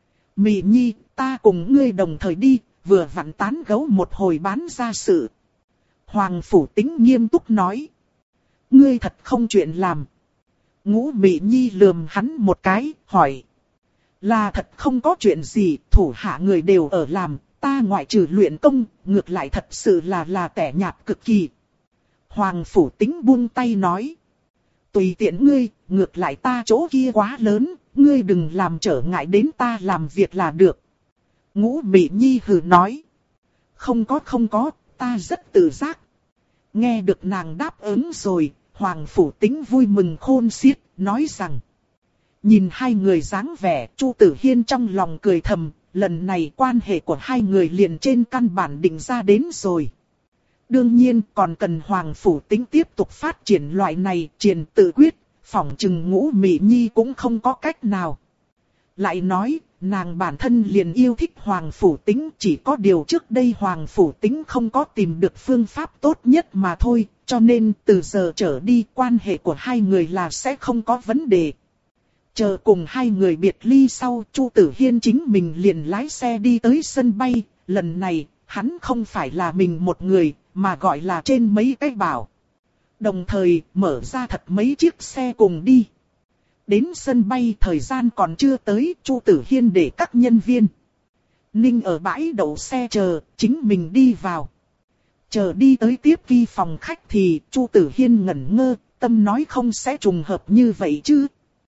Mị Nhi, ta cùng ngươi đồng thời đi, vừa vặn tán gẫu một hồi bán ra sự. Hoàng Phủ Tính nghiêm túc nói, ngươi thật không chuyện làm. Ngũ Mị Nhi lườm hắn một cái, hỏi, là thật không có chuyện gì, thủ hạ người đều ở làm, ta ngoại trừ luyện công, ngược lại thật sự là là tẻ nhạt cực kỳ. Hoàng Phủ Tính buông tay nói, tùy tiện ngươi, ngược lại ta chỗ kia quá lớn, ngươi đừng làm trở ngại đến ta làm việc là được. Ngũ Mị Nhi hừ nói, không có không có, ta rất tự giác. Nghe được nàng đáp ứng rồi, Hoàng Phủ Tính vui mừng khôn xiết, nói rằng, nhìn hai người dáng vẻ, Chu Tử Hiên trong lòng cười thầm, lần này quan hệ của hai người liền trên căn bản định ra đến rồi. Đương nhiên còn cần Hoàng Phủ Tính tiếp tục phát triển loại này, triển tự quyết, phỏng chừng Ngũ Mị Nhi cũng không có cách nào. Lại nói, nàng bản thân liền yêu thích Hoàng Phủ Tính, chỉ có điều trước đây Hoàng Phủ Tính không có tìm được phương pháp tốt nhất mà thôi, cho nên từ giờ trở đi quan hệ của hai người là sẽ không có vấn đề. Chờ cùng hai người biệt ly sau, Chu Tử Hiên chính mình liền lái xe đi tới sân bay, lần này, hắn không phải là mình một người, mà gọi là trên mấy cái bảo. Đồng thời, mở ra thật mấy chiếc xe cùng đi. Đến sân bay thời gian còn chưa tới, Chu Tử Hiên để các nhân viên Ninh ở bãi đậu xe chờ, chính mình đi vào. Chờ đi tới tiếp ghi phòng khách thì Chu Tử Hiên ngẩn ngơ, tâm nói không sẽ trùng hợp như vậy chứ.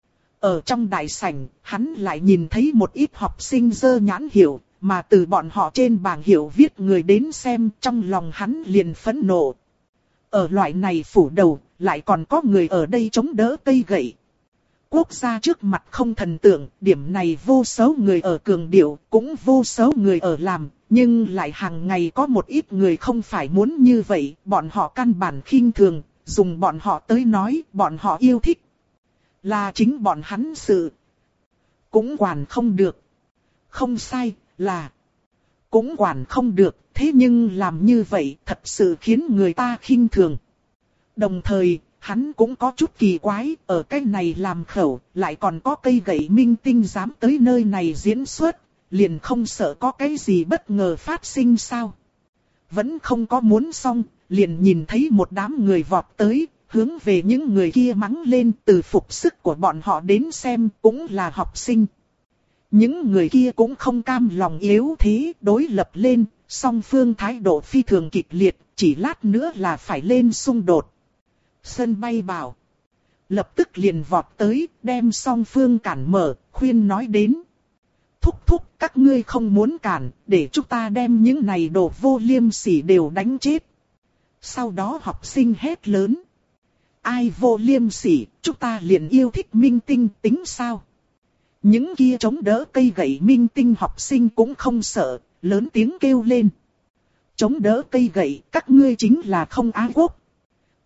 Ở trong đại sảnh, hắn lại nhìn thấy một ít học sinh dơ nhãn hiệu, mà từ bọn họ trên bảng hiệu viết người đến xem, trong lòng hắn liền phẫn nộ. Ở loại này phủ đầu, lại còn có người ở đây chống đỡ cây gậy. Quốc gia trước mặt không thần tượng, điểm này vô số người ở cường điệu, cũng vô số người ở làm, nhưng lại hàng ngày có một ít người không phải muốn như vậy, bọn họ căn bản khinh thường, dùng bọn họ tới nói, bọn họ yêu thích. Là chính bọn hắn sự. Cũng quản không được. Không sai, là. Cũng quản không được, thế nhưng làm như vậy thật sự khiến người ta khinh thường. Đồng thời, hắn cũng có chút kỳ quái, ở cái này làm khẩu, lại còn có cây gậy minh tinh dám tới nơi này diễn xuất, liền không sợ có cái gì bất ngờ phát sinh sao. Vẫn không có muốn xong, liền nhìn thấy một đám người vọt tới, hướng về những người kia mắng lên, từ phục sức của bọn họ đến xem cũng là học sinh. Những người kia cũng không cam lòng yếu thế, đối lập lên, song phương thái độ phi thường kịch liệt, chỉ lát nữa là phải lên xung đột. Sân bay bảo, lập tức liền vọt tới, đem song phương cản mở, khuyên nói đến. Thúc thúc, các ngươi không muốn cản, để chúng ta đem những này đồ vô liêm sỉ đều đánh chết. Sau đó học sinh hét lớn. Ai vô liêm sỉ, chúng ta liền yêu thích minh tinh tính sao? Những kia chống đỡ cây gậy minh tinh học sinh cũng không sợ, lớn tiếng kêu lên. Chống đỡ cây gậy, các ngươi chính là không ái quốc.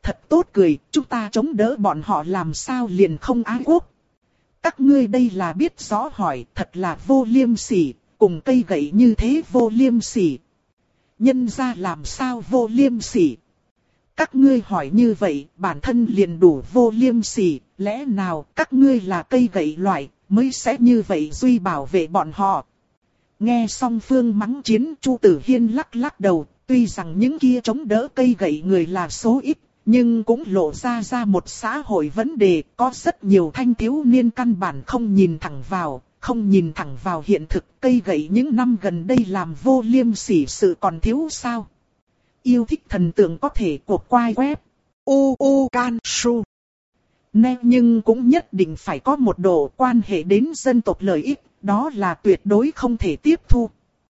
thật tốt cười, chúng ta chống đỡ bọn họ làm sao liền không ái quốc. Các ngươi đây là biết rõ hỏi, thật là vô liêm sỉ, cùng cây gậy như thế vô liêm sỉ. Nhân ra làm sao vô liêm sỉ. Các ngươi hỏi như vậy, bản thân liền đủ vô liêm sỉ, lẽ nào các ngươi là cây gậy loại, mới sẽ như vậy duy bảo vệ bọn họ. Nghe xong Phương mắng chiến, Chu Tử Hiên lắc lắc đầu, tuy rằng những kia chống đỡ cây gậy người là số ít, nhưng cũng lộ ra ra một xã hội vấn đề, có rất nhiều thanh thiếu niên căn bản không nhìn thẳng vào, không nhìn thẳng vào hiện thực, cây gậy những năm gần đây làm vô liêm sỉ sự còn thiếu sao. Yêu thích thần tượng có thể cuộc quay web u u can su. Nè, nhưng cũng nhất định phải có một độ quan hệ đến dân tộc lợi ích, đó là tuyệt đối không thể tiếp thu.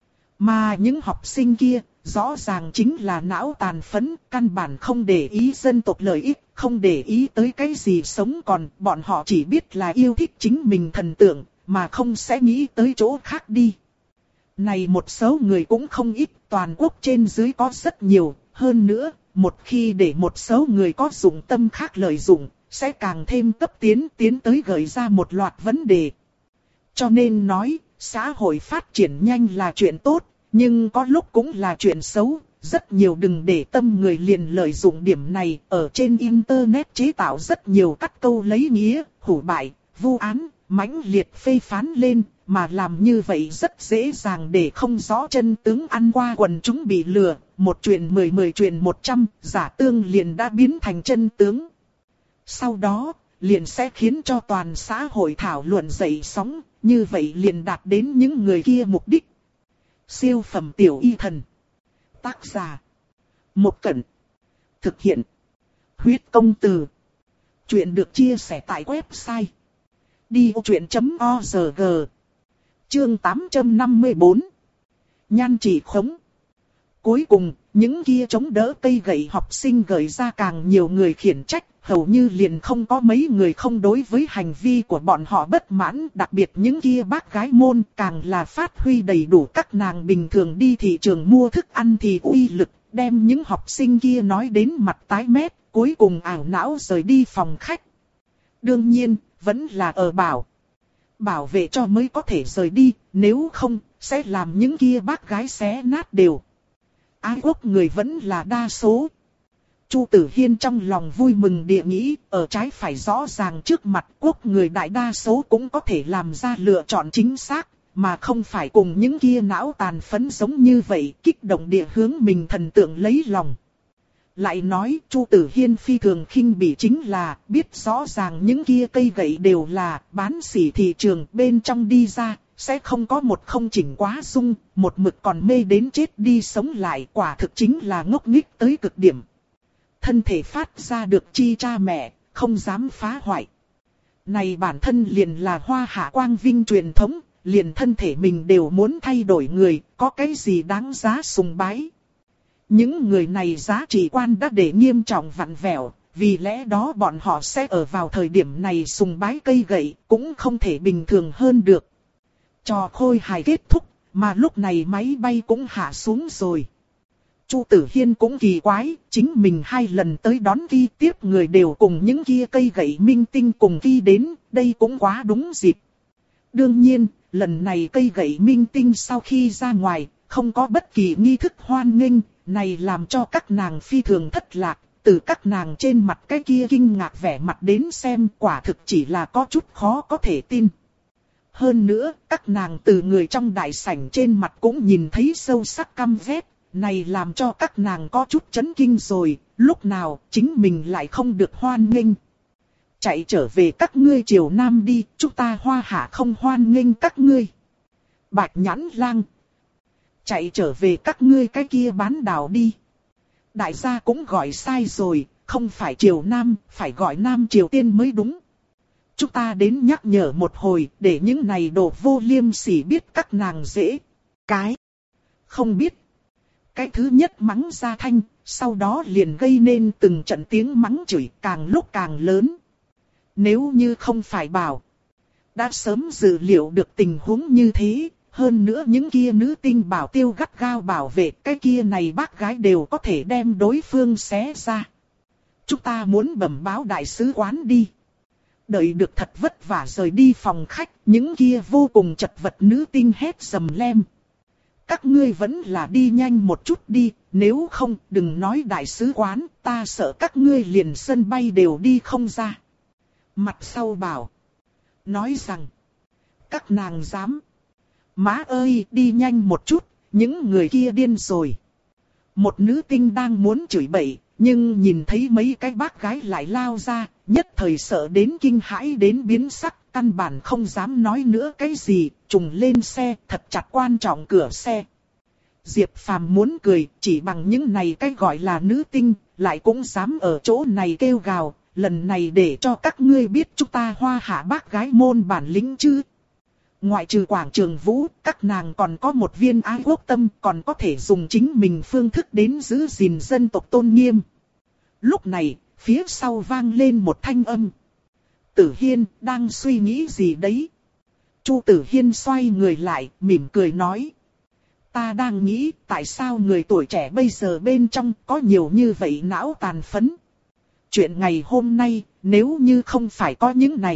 Mà những học sinh kia, rõ ràng chính là não tàn phấn, căn bản không để ý dân tộc lợi ích, không để ý tới cái gì sống còn, bọn họ chỉ biết là yêu thích chính mình thần tượng, mà không sẽ nghĩ tới chỗ khác đi. Này một số người cũng không ít, toàn quốc trên dưới có rất nhiều, hơn nữa, một khi để một số người có dụng tâm khác lợi dụng, sẽ càng thêm cấp tiến tiến tới gợi ra một loạt vấn đề. Cho nên nói, xã hội phát triển nhanh là chuyện tốt, nhưng có lúc cũng là chuyện xấu. Rất nhiều đừng để tâm người liền lợi dụng điểm này, ở trên internet chế tạo rất nhiều các câu lấy nghĩa, hủ bại, vu án, mãnh liệt phê phán lên, mà làm như vậy rất dễ dàng để không rõ chân tướng ăn qua quần chúng bị lừa, một chuyện mười mười chuyện một trăm, giả tương liền đã biến thành chân tướng. Sau đó, liền sẽ khiến cho toàn xã hội thảo luận dậy sóng, như vậy liền đạt đến những người kia mục đích. Siêu phẩm tiểu y thần. Tác giả. Một Cẩn. Thực hiện. Huyết công từ. Chuyện được chia sẻ tại website. đi ô chuyện chấm org. Chương tám trăm năm mươi tư. Nhan chỉ khống. Cuối cùng, những kia chống đỡ cây gậy học sinh gợi ra càng nhiều người khiển trách, hầu như liền không có mấy người không đối với hành vi của bọn họ bất mãn, đặc biệt những kia bác gái môn càng là phát huy đầy đủ các nàng bình thường đi thị trường mua thức ăn thì uy lực, đem những học sinh kia nói đến mặt tái mét, cuối cùng ảo não rời đi phòng khách. Đương nhiên, vẫn là ở bảo. Bảo vệ cho mới có thể rời đi, nếu không, sẽ làm những kia bác gái xé nát đều. Ái quốc người vẫn là đa số. Chu Tử Hiên trong lòng vui mừng địa nghĩ, ở trái phải rõ ràng trước mặt quốc người đại đa số cũng có thể làm ra lựa chọn chính xác, mà không phải cùng những kia não tàn phấn giống như vậy, kích động địa hướng mình thần tượng lấy lòng. Lại nói, Chu Tử Hiên phi thường khinh bỉ chính là, biết rõ ràng những kia cây gậy đều là bán sỉ thị trường bên trong đi ra, sẽ không có một không chỉnh quá dung, một mực còn mê đến chết đi sống lại, quả thực chính là ngốc nghếch tới cực điểm. Thân thể phát ra được chi cha mẹ, không dám phá hoại. Này bản thân liền là hoa hạ quang vinh truyền thống, liền thân thể mình đều muốn thay đổi người, có cái gì đáng giá sùng bái. Những người này giá trị quan đã để nghiêm trọng vặn vẹo, vì lẽ đó bọn họ sẽ ở vào thời điểm này sùng bái cây gậy, cũng không thể bình thường hơn được. Trò khôi hài kết thúc, mà lúc này máy bay cũng hạ xuống rồi. Chu Tử Hiên cũng kỳ quái, chính mình hai lần tới đón khi tiếp người đều cùng những kia cây gậy minh tinh cùng khi đến, đây cũng quá đúng dịp. Đương nhiên, lần này cây gậy minh tinh sau khi ra ngoài, không có bất kỳ nghi thức hoan nghênh, này làm cho các nàng phi thường thất lạc, từ các nàng trên mặt cái kia kinh ngạc vẻ mặt đến xem quả thực chỉ là có chút khó có thể tin. Hơn nữa, các nàng từ người trong đại sảnh trên mặt cũng nhìn thấy sâu sắc căm ghét, này làm cho các nàng có chút chấn kinh rồi, lúc nào chính mình lại không được hoan nghênh. Chạy trở về các ngươi triều nam đi, chúng ta hoa hạ không hoan nghênh các ngươi. Bạch Nhãn Lang. Chạy trở về các ngươi cái kia bán đảo đi. Đại gia cũng gọi sai rồi, không phải triều nam, phải gọi Nam Triều Tiên mới đúng. Chúng ta đến nhắc nhở một hồi, để những này đồ vô liêm sỉ biết các nàng dễ. Cái. Không biết. Cái thứ nhất mắng ra thanh, sau đó liền gây nên từng trận tiếng mắng chửi càng lúc càng lớn. Nếu như không phải bảo, đã sớm dự liệu được tình huống như thế, hơn nữa những kia nữ tinh bảo tiêu gắt gao bảo vệ cái kia này bác gái đều có thể đem đối phương xé ra. Chúng ta muốn bẩm báo đại sứ quán đi. Đợi được thật vất vả rời đi phòng khách, những kia vô cùng chật vật nữ tinh hét sầm lem. Các ngươi vẫn là đi nhanh một chút đi, nếu không đừng nói đại sứ quán, ta sợ các ngươi liền sân bay đều đi không ra. Mặt sau bảo. Nói rằng, các nàng dám. Má ơi, đi nhanh một chút, những người kia điên rồi. Một nữ tinh đang muốn chửi bậy, nhưng nhìn thấy mấy cái bác gái lại lao ra, nhất thời sợ đến kinh hãi đến biến sắc, căn bản không dám nói nữa cái gì, trùng lên xe, thật chặt quan trọng cửa xe. Diệp Phàm muốn cười, chỉ bằng những này cái gọi là nữ tinh, lại cũng dám ở chỗ này kêu gào, lần này để cho các ngươi biết chúng ta Hoa Hạ bác gái môn bản lĩnh chứ. Ngoại trừ quảng trường vũ, các nàng còn có một viên ái quốc tâm, còn có thể dùng chính mình phương thức đến giữ gìn dân tộc tôn nghiêm. Lúc này, phía sau vang lên một thanh âm. Tử Hiên, đang suy nghĩ gì đấy? Chu Tử Hiên xoay người lại, mỉm cười nói. Ta đang nghĩ, tại sao người tuổi trẻ bây giờ bên trong có nhiều như vậy não tàn phấn? Chuyện ngày hôm nay, nếu như không phải có những này.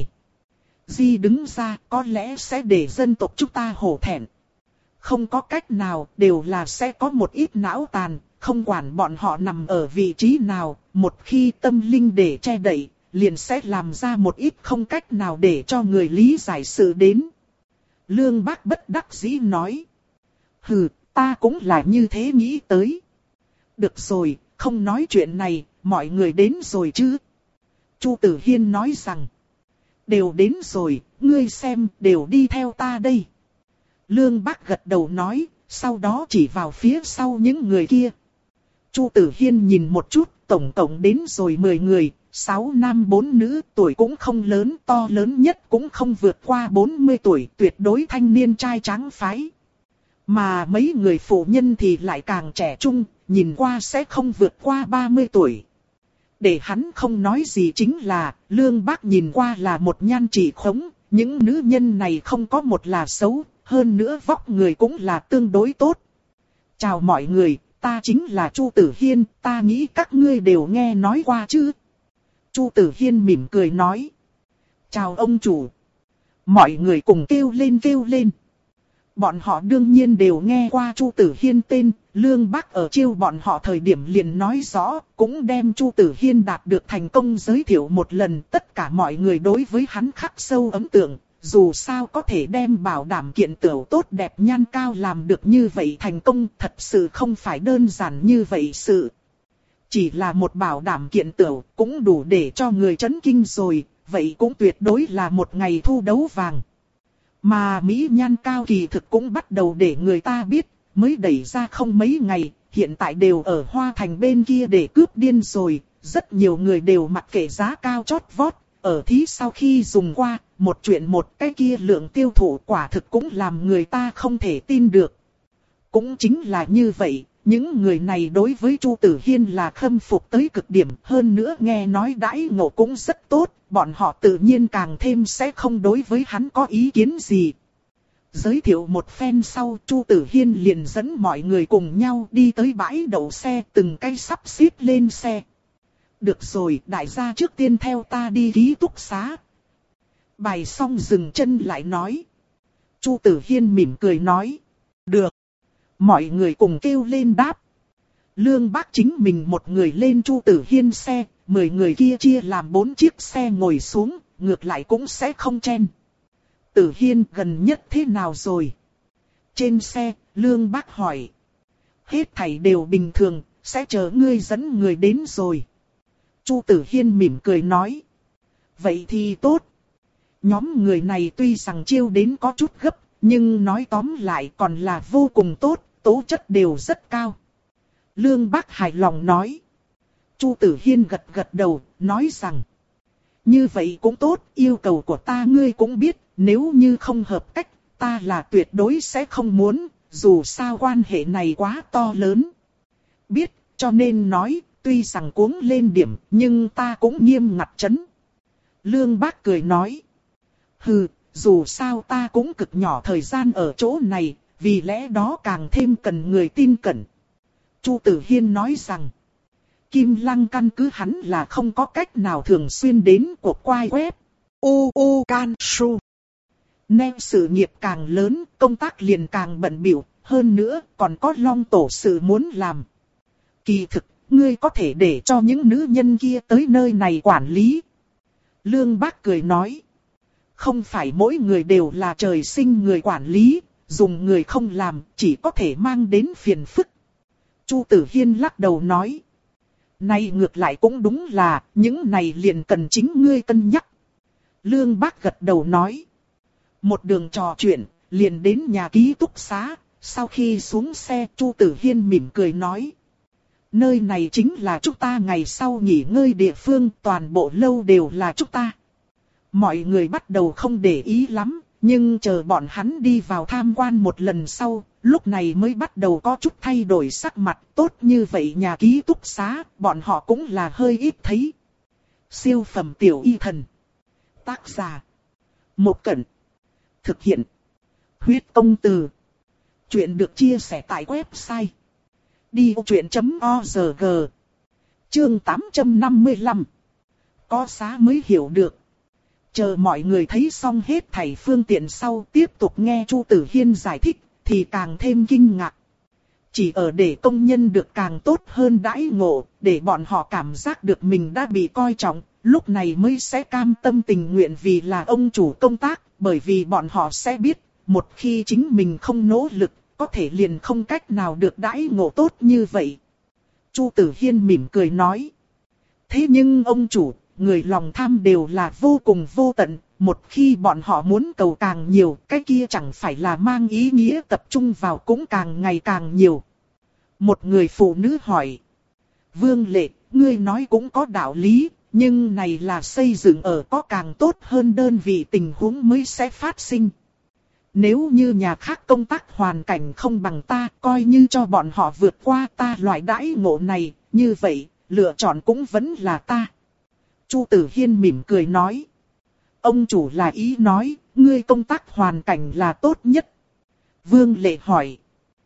Di đứng ra có lẽ sẽ để dân tộc chúng ta hổ thẹn. Không có cách nào, đều là sẽ có một ít não tàn, không quản bọn họ nằm ở vị trí nào, một khi tâm linh để che đậy, liền sẽ làm ra một ít không cách nào để cho người lý giải sự đến. Lương Bác bất đắc dĩ nói. Hừ, ta cũng là như thế nghĩ tới. Được rồi, không nói chuyện này, mọi người đến rồi chứ. Chu Tử Hiên nói rằng. Đều đến rồi, ngươi xem, đều đi theo ta đây. Lương Bác gật đầu nói, sau đó chỉ vào phía sau những người kia. Chu Tử Hiên nhìn một chút, tổng cộng đến rồi mười người, sáu nam bốn nữ, tuổi cũng không lớn, to lớn nhất cũng không vượt qua bốn mươi tuổi, tuyệt đối thanh niên trai tráng phái. Mà mấy người phụ nhân thì lại càng trẻ trung, nhìn qua sẽ không vượt qua ba mươi tuổi. Để hắn không nói gì chính là, Lương Bác nhìn qua là một nhan trị khống, những nữ nhân này không có một là xấu, hơn nữa vóc người cũng là tương đối tốt. Chào mọi người, ta chính là Chu Tử Hiên, ta nghĩ các ngươi đều nghe nói qua chứ. Chu Tử Hiên mỉm cười nói. Chào ông chủ. Mọi người cùng kêu lên kêu lên. Bọn họ đương nhiên đều nghe qua Chu Tử Hiên tên, Lương Bác ở chiêu bọn họ thời điểm liền nói rõ, cũng đem Chu Tử Hiên đạt được thành công giới thiệu một lần, tất cả mọi người đối với hắn khắc sâu ấn tượng, dù sao có thể đem bảo đảm kiện tửu tốt đẹp nhan cao làm được như vậy thành công, thật sự không phải đơn giản như vậy sự. Chỉ là một bảo đảm kiện tửu cũng đủ để cho người chấn kinh rồi, vậy cũng tuyệt đối là một ngày thu đấu vàng. Mà Mỹ nhan cao kỳ thực cũng bắt đầu để người ta biết, mới đẩy ra không mấy ngày, hiện tại đều ở Hoa Thành bên kia để cướp điên rồi, rất nhiều người đều mặc kệ giá cao chót vót, ở thí sau khi dùng qua, một chuyện một cái kia lượng tiêu thụ quả thực cũng làm người ta không thể tin được. Cũng chính là như vậy, những người này đối với Chu Tử Hiên là khâm phục tới cực điểm, hơn nữa nghe nói đãi ngộ cũng rất tốt, bọn họ tự nhiên càng thêm sẽ không đối với hắn có ý kiến gì. Giới thiệu một phen sau, Chu Tử Hiên liền dẫn mọi người cùng nhau đi tới bãi đậu xe, từng cái sắp xếp lên xe. Được rồi, đại gia trước tiên theo ta đi ký túc xá. Bài xong dừng chân lại nói. Chu Tử Hiên mỉm cười nói. Được. Mọi người cùng kêu lên đáp. Lương Bác chính mình một người lên Chu Tử Hiên xe, mười người kia chia làm bốn chiếc xe ngồi xuống, ngược lại cũng sẽ không chen. Tử Hiên gần nhất thế nào rồi? Trên xe, Lương Bác hỏi. Hết thảy đều bình thường, sẽ chờ ngươi dẫn người đến rồi. Chu Tử Hiên mỉm cười nói. Vậy thì tốt. Nhóm người này tuy rằng chiêu đến có chút gấp, nhưng nói tóm lại còn là vô cùng tốt, tố chất đều rất cao. Lương Bác hài lòng nói. Chu Tử Hiên gật gật đầu, nói rằng. Như vậy cũng tốt, yêu cầu của ta ngươi cũng biết, nếu như không hợp cách, ta là tuyệt đối sẽ không muốn, dù sao quan hệ này quá to lớn. Biết, cho nên nói, tuy rằng cuống lên điểm, nhưng ta cũng nghiêm ngặt chấn. Lương Bác cười nói. Hừ, dù sao ta cũng cực nhỏ thời gian ở chỗ này, vì lẽ đó càng thêm cần người tin cẩn. Chu Tử Hiên nói rằng. Kim Lăng căn cứ hắn là không có cách nào thường xuyên đến cuộc quay web. U U Can Su. Nên sự nghiệp càng lớn, công tác liền càng bận bịu, hơn nữa còn có long tổ sự muốn làm. Kỳ thực, ngươi có thể để cho những nữ nhân kia tới nơi này quản lý. Lương Bác cười nói. Không phải mỗi người đều là trời sinh người quản lý, dùng người không làm, chỉ có thể mang đến phiền phức. Chu Tử Hiên lắc đầu nói. Này ngược lại cũng đúng là, những này liền cần chính ngươi cân nhắc. Lương Bác gật đầu nói. Một đường trò chuyện, liền đến nhà ký túc xá, sau khi xuống xe Chu Tử Hiên mỉm cười nói. Nơi này chính là chúng ta ngày sau nghỉ ngơi địa phương, toàn bộ lâu đều là chúng ta. Mọi người bắt đầu không để ý lắm, nhưng chờ bọn hắn đi vào tham quan một lần sau, lúc này mới bắt đầu có chút thay đổi sắc mặt. Tốt như vậy nhà ký túc xá, bọn họ cũng là hơi ít thấy. Siêu phẩm tiểu y thần. Tác giả. Một Cẩn. Thực hiện. Huyết Công Từ. Chuyện được chia sẻ tại website đi vô chuyện chấm org. Chương tám trăm năm mươi lăm. Có xá mới hiểu được. Chờ mọi người thấy xong hết thảy phương tiện sau tiếp tục nghe Chu Tử Hiên giải thích thì càng thêm kinh ngạc. Chỉ ở để công nhân được càng tốt hơn đãi ngộ, để bọn họ cảm giác được mình đã bị coi trọng, lúc này mới sẽ cam tâm tình nguyện vì là ông chủ công tác, bởi vì bọn họ sẽ biết, một khi chính mình không nỗ lực, có thể liền không cách nào được đãi ngộ tốt như vậy. Chu Tử Hiên mỉm cười nói. Thế nhưng ông chủ, người lòng tham đều là vô cùng vô tận, một khi bọn họ muốn cầu càng nhiều, cái kia chẳng phải là mang ý nghĩa tập trung vào cũng càng ngày càng nhiều. Một người phụ nữ hỏi. Vương Lệ, ngươi nói cũng có đạo lý, nhưng này là xây dựng ở có càng tốt hơn đơn vị tình huống mới sẽ phát sinh. Nếu như nhà khác công tác hoàn cảnh không bằng ta, coi như cho bọn họ vượt qua ta loại đãi ngộ này, như vậy, lựa chọn cũng vẫn là ta. Chu Tử Hiên mỉm cười nói. Ông chủ là ý nói, ngươi công tác hoàn cảnh là tốt nhất. Vương Lệ hỏi.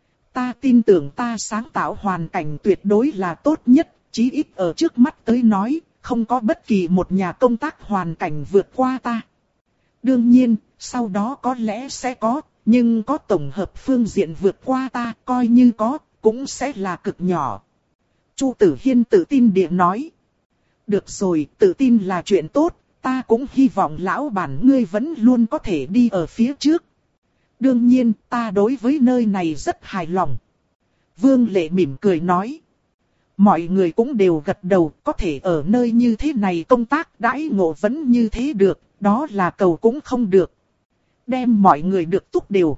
Ta tin tưởng ta sáng tạo hoàn cảnh tuyệt đối là tốt nhất, chí ít ở trước mắt tới nói, không có bất kỳ một nhà công tác hoàn cảnh vượt qua ta. Đương nhiên, sau đó có lẽ sẽ có, nhưng có tổng hợp phương diện vượt qua ta, coi như có, cũng sẽ là cực nhỏ. Chu Tử Hiên tự tin địa nói. Được rồi, tự tin là chuyện tốt, ta cũng hy vọng lão bản ngươi vẫn luôn có thể đi ở phía trước. Đương nhiên, ta đối với nơi này rất hài lòng. Vương Lệ mỉm cười nói. Mọi người cũng đều gật đầu, có thể ở nơi như thế này công tác đãi ngộ vẫn như thế được, đó là cầu cũng không được. Đem mọi người được túc đều.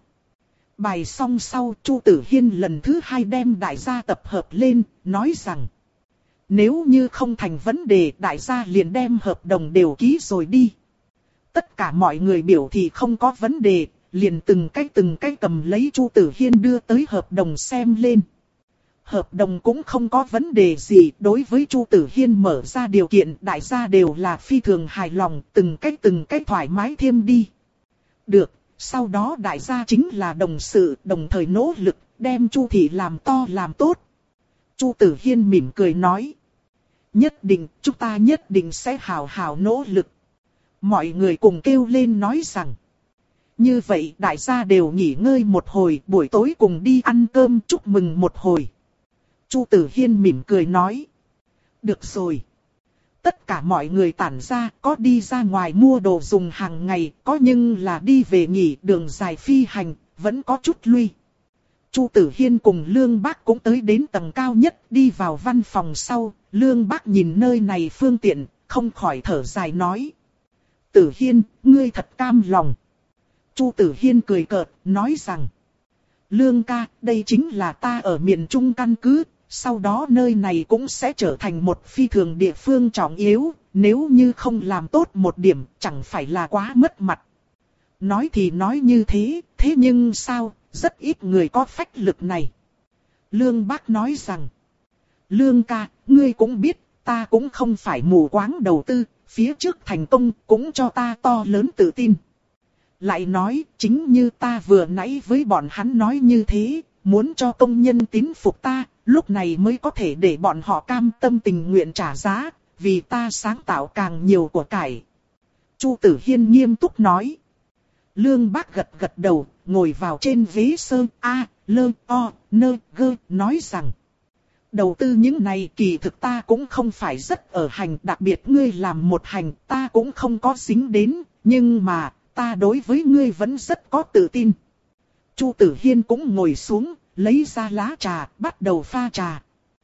Bài xong sau, Chu Tử Hiên lần thứ hai đem đại gia tập hợp lên, nói rằng. Nếu như không thành vấn đề, đại gia liền đem hợp đồng đều ký rồi đi. Tất cả mọi người biểu thì không có vấn đề, liền từng cái từng cái cầm lấy Chu Tử Hiên đưa tới hợp đồng xem lên. Hợp đồng cũng không có vấn đề gì, đối với Chu Tử Hiên mở ra điều kiện, đại gia đều là phi thường hài lòng, từng cái từng cái thoải mái thêm đi. Được, sau đó đại gia chính là đồng sự, đồng thời nỗ lực, đem Chu thị làm to làm tốt. Chu Tử Hiên mỉm cười nói. Nhất định, chúng ta nhất định sẽ hào hào nỗ lực. Mọi người cùng kêu lên nói rằng. Như vậy đại gia đều nghỉ ngơi một hồi, buổi tối cùng đi ăn cơm chúc mừng một hồi. Chu Tử Hiên mỉm cười nói. Được rồi. Tất cả mọi người tản ra, có đi ra ngoài mua đồ dùng hàng ngày, có nhưng là đi về nghỉ đường dài phi hành, vẫn có chút lui. Chu Tử Hiên cùng Lương Bác cũng tới đến tầng cao nhất, đi vào văn phòng sau, Lương Bác nhìn nơi này phương tiện, không khỏi thở dài nói. Tử Hiên, ngươi thật cam lòng. Chu Tử Hiên cười cợt, nói rằng. Lương ca, đây chính là ta ở miền Trung căn cứ, sau đó nơi này cũng sẽ trở thành một phi thường địa phương trọng yếu, nếu như không làm tốt một điểm, chẳng phải là quá mất mặt. Nói thì nói như thế, thế nhưng sao, rất ít người có phách lực này. Lương Bác nói rằng. Lương ca, ngươi cũng biết, ta cũng không phải mù quáng đầu tư, phía trước thành công cũng cho ta to lớn tự tin. Lại nói, chính như ta vừa nãy với bọn hắn nói như thế, muốn cho công nhân tín phục ta, lúc này mới có thể để bọn họ cam tâm tình nguyện trả giá, vì ta sáng tạo càng nhiều của cải. Chu Tử Hiên nghiêm túc nói. Lương Bác gật gật đầu, ngồi vào trên ghế sơ A, lơ, o, nơ, gơ, nói rằng. Đầu tư những này kỳ thực ta cũng không phải rất ở hành, đặc biệt ngươi làm một hành ta cũng không có dính đến, nhưng mà ta đối với ngươi vẫn rất có tự tin. Chu Tử Hiên cũng ngồi xuống, lấy ra lá trà, bắt đầu pha trà.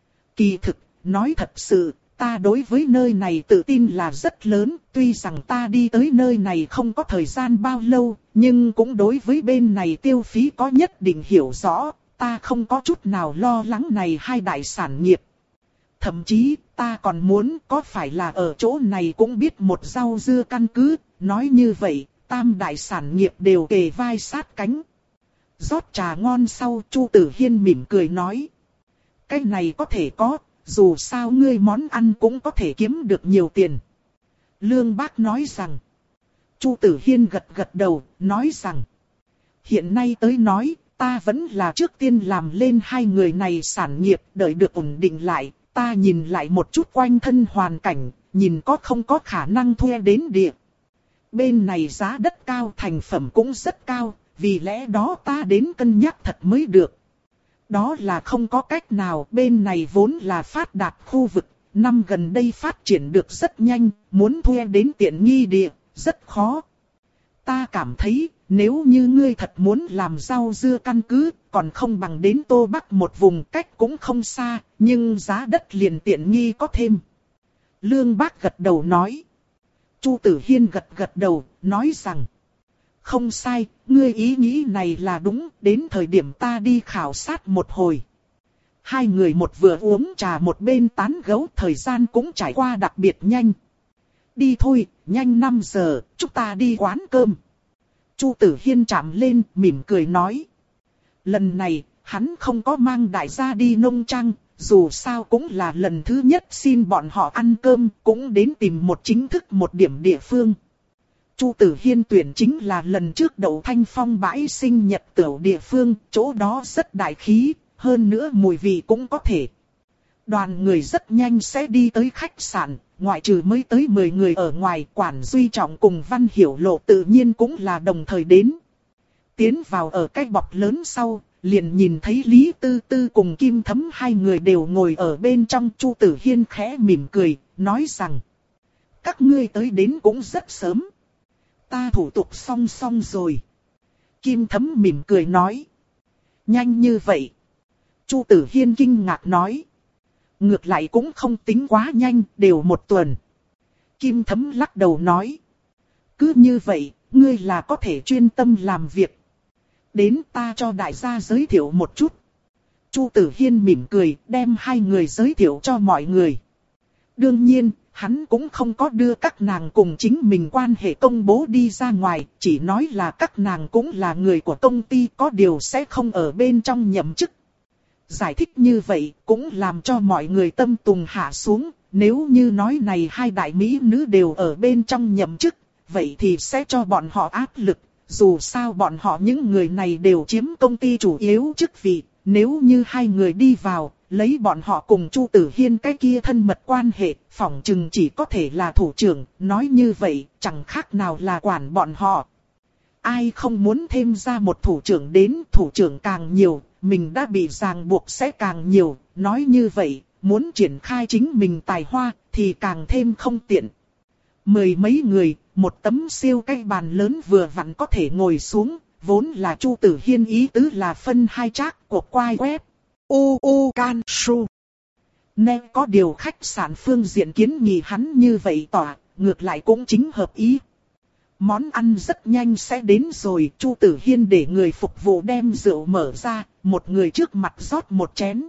Kỳ thực, nói thật sự, ta đối với nơi này tự tin là rất lớn, tuy rằng ta đi tới nơi này không có thời gian bao lâu, nhưng cũng đối với bên này tiêu phí có nhất định hiểu rõ, ta không có chút nào lo lắng này hai đại sản nghiệp. Thậm chí, ta còn muốn có phải là ở chỗ này cũng biết một rau dưa căn cứ, nói như vậy, tam đại sản nghiệp đều kề vai sát cánh. Rót trà ngon sau, Chu Tử Hiên mỉm cười nói. Cái này có thể có, dù sao ngươi món ăn cũng có thể kiếm được nhiều tiền. Lương Bác nói rằng. Chu Tử Hiên gật gật đầu, nói rằng. Hiện nay tới nói, ta vẫn là trước tiên làm lên hai người này sản nghiệp, đợi được ổn định lại, ta nhìn lại một chút quanh thân hoàn cảnh, nhìn có không có khả năng thuê đến địa. Bên này giá đất cao, thành phẩm cũng rất cao, vì lẽ đó ta đến cân nhắc thật mới được. Đó là không có cách nào, bên này vốn là phát đạt khu vực, năm gần đây phát triển được rất nhanh, muốn thuê đến tiện nghi địa, rất khó. Ta cảm thấy, nếu như ngươi thật muốn làm rau dưa căn cứ, còn không bằng đến Tô Bắc một vùng, cách cũng không xa, nhưng giá đất liền tiện nghi có thêm. Lương Bác gật đầu nói. Chu Tử Hiên gật gật đầu, nói rằng. Không sai, ngươi ý nghĩ này là đúng, đến thời điểm ta đi khảo sát một hồi. Hai người một vừa uống trà một bên tán gẫu, thời gian cũng trải qua đặc biệt nhanh. Đi thôi, nhanh năm giờ, chúng ta đi quán cơm. Chu Tử Hiên chạm lên, mỉm cười nói. Lần này, hắn không có mang đại gia đi nông trang, dù sao cũng là lần thứ nhất xin bọn họ ăn cơm, cũng đến tìm một chính thức một điểm địa phương. Chu Tử Hiên tuyển chính là lần trước Đậu Thanh Phong bãi sinh nhật tửu địa phương, chỗ đó rất đại khí, hơn nữa mùi vị cũng có thể. Đoàn người rất nhanh sẽ đi tới khách sạn, ngoại trừ mới tới mười người ở ngoài, Quản Duy Trọng cùng Văn Hiểu Lộ tự nhiên cũng là đồng thời đến. Tiến vào ở cái bọc lớn sau, liền nhìn thấy Lý Tư Tư cùng Kim Thấm hai người đều ngồi ở bên trong. Chu Tử Hiên khẽ mỉm cười, nói rằng. Các ngươi tới đến cũng rất sớm. Ta thủ tục xong xong rồi. Kim Thấm mỉm cười nói. Nhanh như vậy. Chu Tử Hiên kinh ngạc nói. Ngược lại cũng không tính quá nhanh, đều một tuần. Kim Thấm lắc đầu nói. Cứ như vậy, ngươi là có thể chuyên tâm làm việc. Đến ta cho đại gia giới thiệu một chút. Chu Tử Hiên mỉm cười, đem hai người giới thiệu cho mọi người. Đương nhiên, hắn cũng không có đưa các nàng cùng chính mình quan hệ công bố đi ra ngoài, chỉ nói là các nàng cũng là người của công ty, có điều sẽ không ở bên trong nhậm chức. Giải thích như vậy cũng làm cho mọi người tâm tùng hạ xuống, nếu như nói này hai đại mỹ nữ đều ở bên trong nhậm chức, vậy thì sẽ cho bọn họ áp lực, dù sao bọn họ những người này đều chiếm công ty chủ yếu chức vị, nếu như hai người đi vào, lấy bọn họ cùng Chu Tử Hiên cái kia thân mật quan hệ, phỏng chừng chỉ có thể là thủ trưởng, nói như vậy chẳng khác nào là quản bọn họ. Ai không muốn thêm ra một thủ trưởng đến, thủ trưởng càng nhiều, mình đã bị ràng buộc sẽ càng nhiều, nói như vậy, muốn triển khai chính mình tài hoa, thì càng thêm không tiện. Mười mấy người, một tấm siêu cây bàn lớn vừa vặn có thể ngồi xuống, vốn là Chu Tử Hiên ý tứ là phân hai trác cuộc quay web. U U Can Su. Nên có điều khách sạn phương diện kiến nghị hắn như vậy tỏa, ngược lại cũng chính hợp ý. Món ăn rất nhanh sẽ đến rồi, Chu Tử Hiên để người phục vụ đem rượu mở ra, một người trước mặt rót một chén.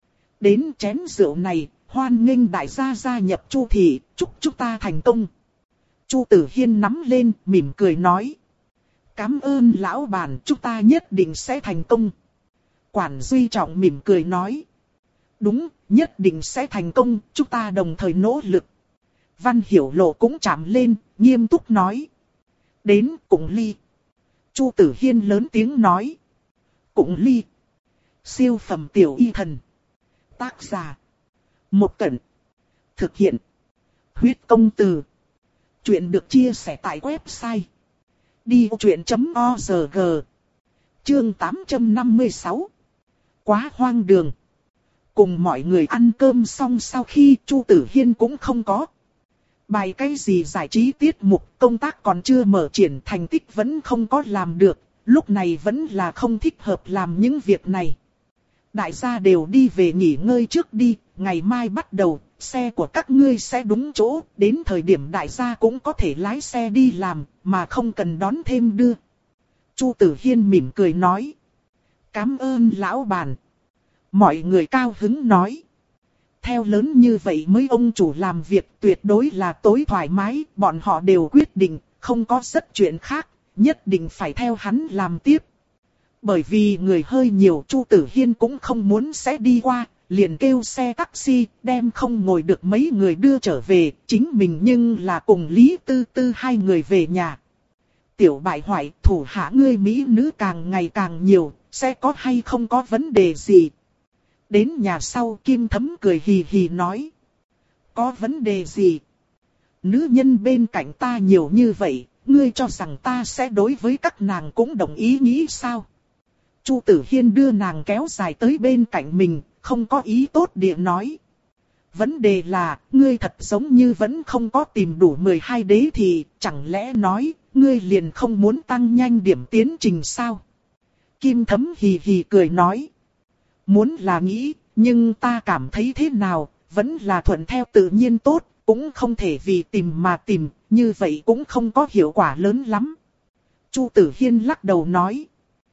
Đến chén rượu này, hoan nghênh đại gia gia nhập Chu thị, chúc chúng ta thành công. Chu Tử Hiên nắm lên, mỉm cười nói. Cảm ơn lão bản, chúng ta nhất định sẽ thành công. Quản Duy Trọng mỉm cười nói. Đúng, nhất định sẽ thành công, chúng ta đồng thời nỗ lực. Văn Hiểu Lộ cũng chạm lên, nghiêm túc nói. Đến cùng ly. Chu Tử Hiên lớn tiếng nói. Cũng ly. Siêu phẩm tiểu y thần. Tác giả. Một Cẩn. Thực hiện. Huyết công từ. Chuyện được chia sẻ tại website. đi vô chuyện chấm org. Chương tám trăm năm mươi sáu. Quá hoang đường. Cùng mọi người ăn cơm xong sau khi Chu Tử Hiên cũng không có bài cái gì giải trí tiết mục, công tác còn chưa mở triển, thành tích vẫn không có làm được, lúc này vẫn là không thích hợp làm những việc này. Đại gia đều đi về nghỉ ngơi trước đi, ngày mai bắt đầu, xe của các ngươi sẽ đúng chỗ, đến thời điểm đại gia cũng có thể lái xe đi làm, mà không cần đón thêm đưa. Chu Tử Hiên mỉm cười nói. Cảm ơn lão bản. Mọi người cao hứng nói. Theo lớn như vậy mới ông chủ làm việc tuyệt đối là tối thoải mái, bọn họ đều quyết định, không có rất chuyện khác, nhất định phải theo hắn làm tiếp. Bởi vì người hơi nhiều, Chu Tử Hiên cũng không muốn sẽ đi qua, liền kêu xe taxi, đem không ngồi được mấy người đưa trở về, chính mình nhưng là cùng Lý Tư Tư hai người về nhà. Tiểu bại hoại, thủ hạ ngươi mỹ nữ càng ngày càng nhiều, sẽ có hay không có vấn đề gì? Đến nhà sau Kim Thấm cười hì hì nói. Có vấn đề gì? Nữ nhân bên cạnh ta nhiều như vậy, ngươi cho rằng ta sẽ đối với các nàng cũng đồng ý nghĩ sao? Chu Tử Hiên đưa nàng kéo dài tới bên cạnh mình, không có ý tốt địa nói. Vấn đề là, ngươi thật giống như vẫn không có tìm đủ mười hai đế thì, chẳng lẽ nói, ngươi liền không muốn tăng nhanh điểm tiến trình sao? Kim Thấm hì hì cười nói. Muốn là nghĩ, nhưng ta cảm thấy thế nào, vẫn là thuận theo tự nhiên tốt, cũng không thể vì tìm mà tìm, như vậy cũng không có hiệu quả lớn lắm. Chu Tử Hiên lắc đầu nói.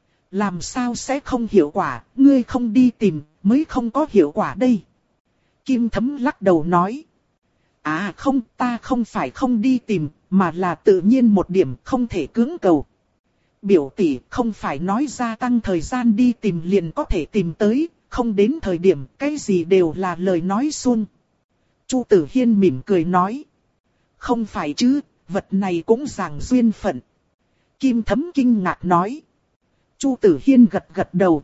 Làm sao sẽ không hiệu quả, ngươi không đi tìm, mới không có hiệu quả đây. Kim Thấm lắc đầu nói. À không, ta không phải không đi tìm, mà là tự nhiên một điểm không thể cưỡng cầu. Biểu tỷ không phải nói gia tăng thời gian đi tìm liền có thể tìm tới, không đến thời điểm cái gì đều là lời nói suông. Chu Tử Hiên mỉm cười nói. Không phải chứ, vật này cũng giảng duyên phận. Kim Thấm kinh ngạc nói. Chu Tử Hiên gật gật đầu.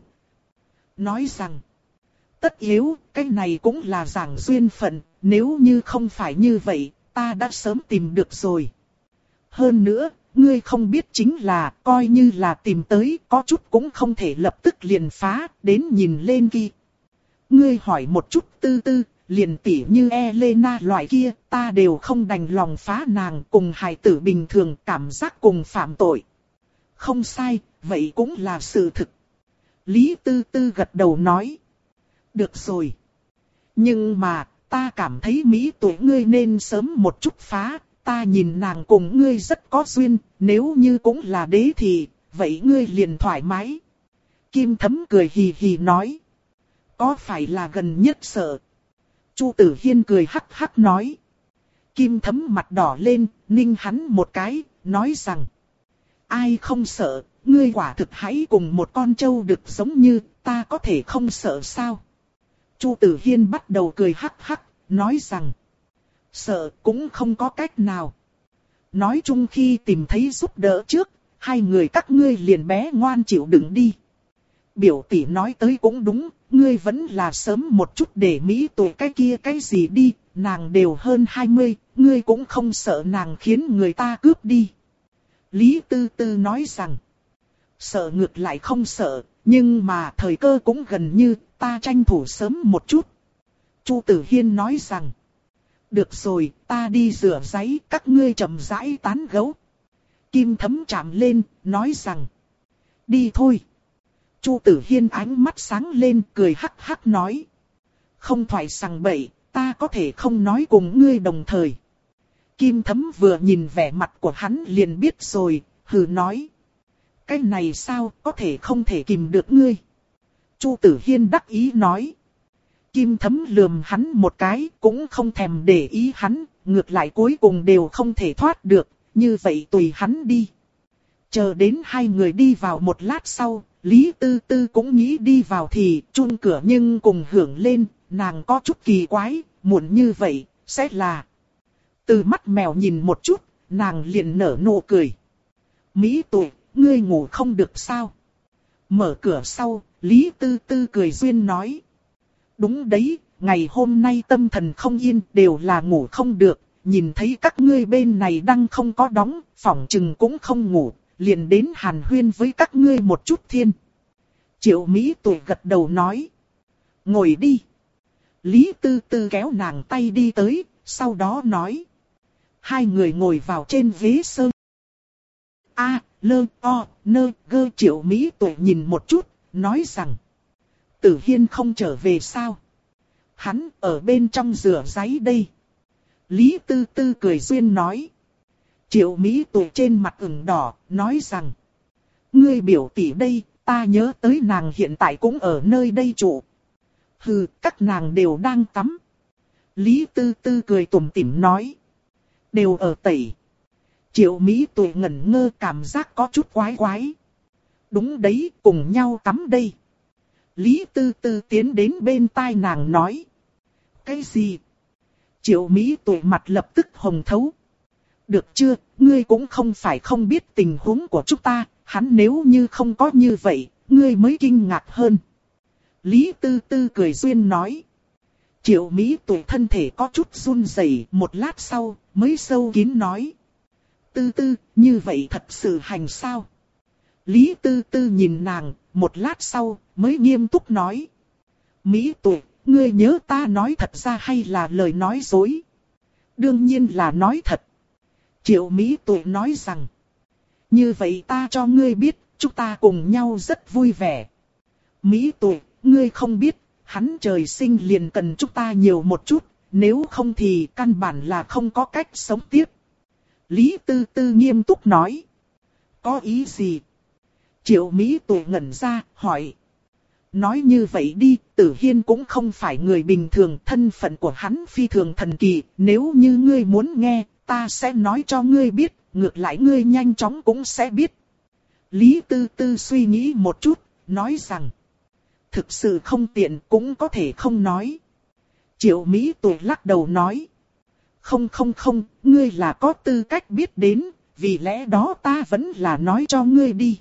Nói rằng. Tất yếu, cái này cũng là giảng duyên phận, nếu như không phải như vậy, ta đã sớm tìm được rồi. Hơn nữa, ngươi không biết chính là, coi như là tìm tới, có chút cũng không thể lập tức liền phá, đến nhìn lên kia. Ngươi hỏi một chút Tư Tư, liền tỉ như Elena loại kia, ta đều không đành lòng phá nàng, cùng hài tử bình thường cảm giác cùng phạm tội. Không sai, vậy cũng là sự thực. Lý Tư Tư gật đầu nói. Được rồi. Nhưng mà, ta cảm thấy Mỹ tuổi ngươi nên sớm một chút phá. Ta nhìn nàng cùng ngươi rất có duyên, nếu như cũng là đế thì, vậy ngươi liền thoải mái. Kim Thấm cười hì hì nói. Có phải là gần nhất sợ? Chu Tử Hiên cười hắc hắc nói. Kim Thấm mặt đỏ lên, ninh hắn một cái, nói rằng. Ai không sợ, ngươi quả thực hãy cùng một con trâu đực giống như, ta có thể không sợ sao? Chu Tử Hiên bắt đầu cười hắc hắc, nói rằng. Sợ cũng không có cách nào. Nói chung khi tìm thấy giúp đỡ trước, hai người các ngươi liền bé ngoan chịu đựng đi. Biểu tỷ nói tới cũng đúng, ngươi vẫn là sớm một chút để Mỹ tuổi cái kia cái gì đi, nàng đều hơn hai mươi, ngươi cũng không sợ nàng khiến người ta cướp đi. Lý Tư Tư nói rằng, sợ ngược lại không sợ, nhưng mà thời cơ cũng gần như, ta tranh thủ sớm một chút. Chu Tử Hiên nói rằng, được rồi, ta đi rửa giấy, các ngươi chậm rãi tán gẫu. Kim Thấm chạm lên, nói rằng, đi thôi. Chu Tử Hiên ánh mắt sáng lên, cười hắc hắc nói. Không thoại sằng bậy, ta có thể không nói cùng ngươi đồng thời. Kim Thấm vừa nhìn vẻ mặt của hắn liền biết rồi, hừ nói. Cái này sao, có thể không thể kìm được ngươi. Chu Tử Hiên đắc ý nói. Kim Thấm lườm hắn một cái, cũng không thèm để ý hắn, ngược lại cuối cùng đều không thể thoát được, như vậy tùy hắn đi. Chờ đến hai người đi vào một lát sau, Lý Tư Tư cũng nghĩ đi vào thì chuông cửa nhưng cùng hưởng lên, nàng có chút kỳ quái, muộn như vậy, sẽ là. Từ mắt mèo nhìn một chút, nàng liền nở nụ cười. Mỹ tuổi, ngươi ngủ không được sao? Mở cửa sau, Lý Tư Tư cười duyên nói. Đúng đấy, ngày hôm nay tâm thần không yên, đều là ngủ không được, nhìn thấy các ngươi bên này đang không có đóng, phỏng chừng cũng không ngủ, liền đến hàn huyên với các ngươi một chút thiên. Triệu Mỹ Tuệ gật đầu nói. Ngồi đi. Lý Tư Tư kéo nàng tay đi tới, sau đó nói. Hai người ngồi vào trên ghế sơn. A, lơ, o, nơ, gơ. Triệu Mỹ Tuệ nhìn một chút, nói rằng. Tử Hiên không trở về sao? Hắn ở bên trong rửa ráy đây. Lý Tư Tư cười duyên nói. Triệu Mỹ Tuệ trên mặt ửng đỏ, nói rằng. Ngươi biểu tỷ đây, ta nhớ tới nàng hiện tại cũng ở nơi đây trụ. Hừ, các nàng đều đang tắm. Lý Tư Tư cười tủm tỉm nói. Đều ở tẩy. Triệu Mỹ Tuệ ngẩn ngơ, cảm giác có chút quái quái. Đúng đấy, cùng nhau tắm đây. Lý Tư Tư tiến đến bên tai nàng nói. Cái gì? Triệu Mỹ Tuệ mặt lập tức hồng thấu. Được chưa, ngươi cũng không phải không biết tình huống của chúng ta, hắn nếu như không có như vậy, ngươi mới kinh ngạc hơn. Lý Tư Tư cười duyên nói. Triệu Mỹ Tuệ thân thể có chút run rẩy, một lát sau, mới sâu kín nói. Tư Tư, như vậy thật sự hành sao? Lý Tư Tư nhìn nàng, một lát sau, mới nghiêm túc nói. Mỹ Tuệ, ngươi nhớ ta nói thật ra hay là lời nói dối? Đương nhiên là nói thật. Triệu Mỹ Tuệ nói rằng. Như vậy ta cho ngươi biết, chúng ta cùng nhau rất vui vẻ. Mỹ Tuệ, ngươi không biết, hắn trời sinh liền cần chúng ta nhiều một chút, nếu không thì căn bản là không có cách sống tiếp. Lý Tư Tư nghiêm túc nói. Có ý gì? Triệu Mỹ Tuệ ngẩn ra, hỏi. Nói như vậy đi, Tử Hiên cũng không phải người bình thường, thân phận của hắn phi thường thần kỳ, nếu như ngươi muốn nghe, ta sẽ nói cho ngươi biết, ngược lại ngươi nhanh chóng cũng sẽ biết. Lý Tư Tư suy nghĩ một chút, nói rằng. Thực sự không tiện cũng có thể không nói. Triệu Mỹ Tuệ lắc đầu nói. Không không không, ngươi là có tư cách biết đến, vì lẽ đó ta vẫn là nói cho ngươi đi.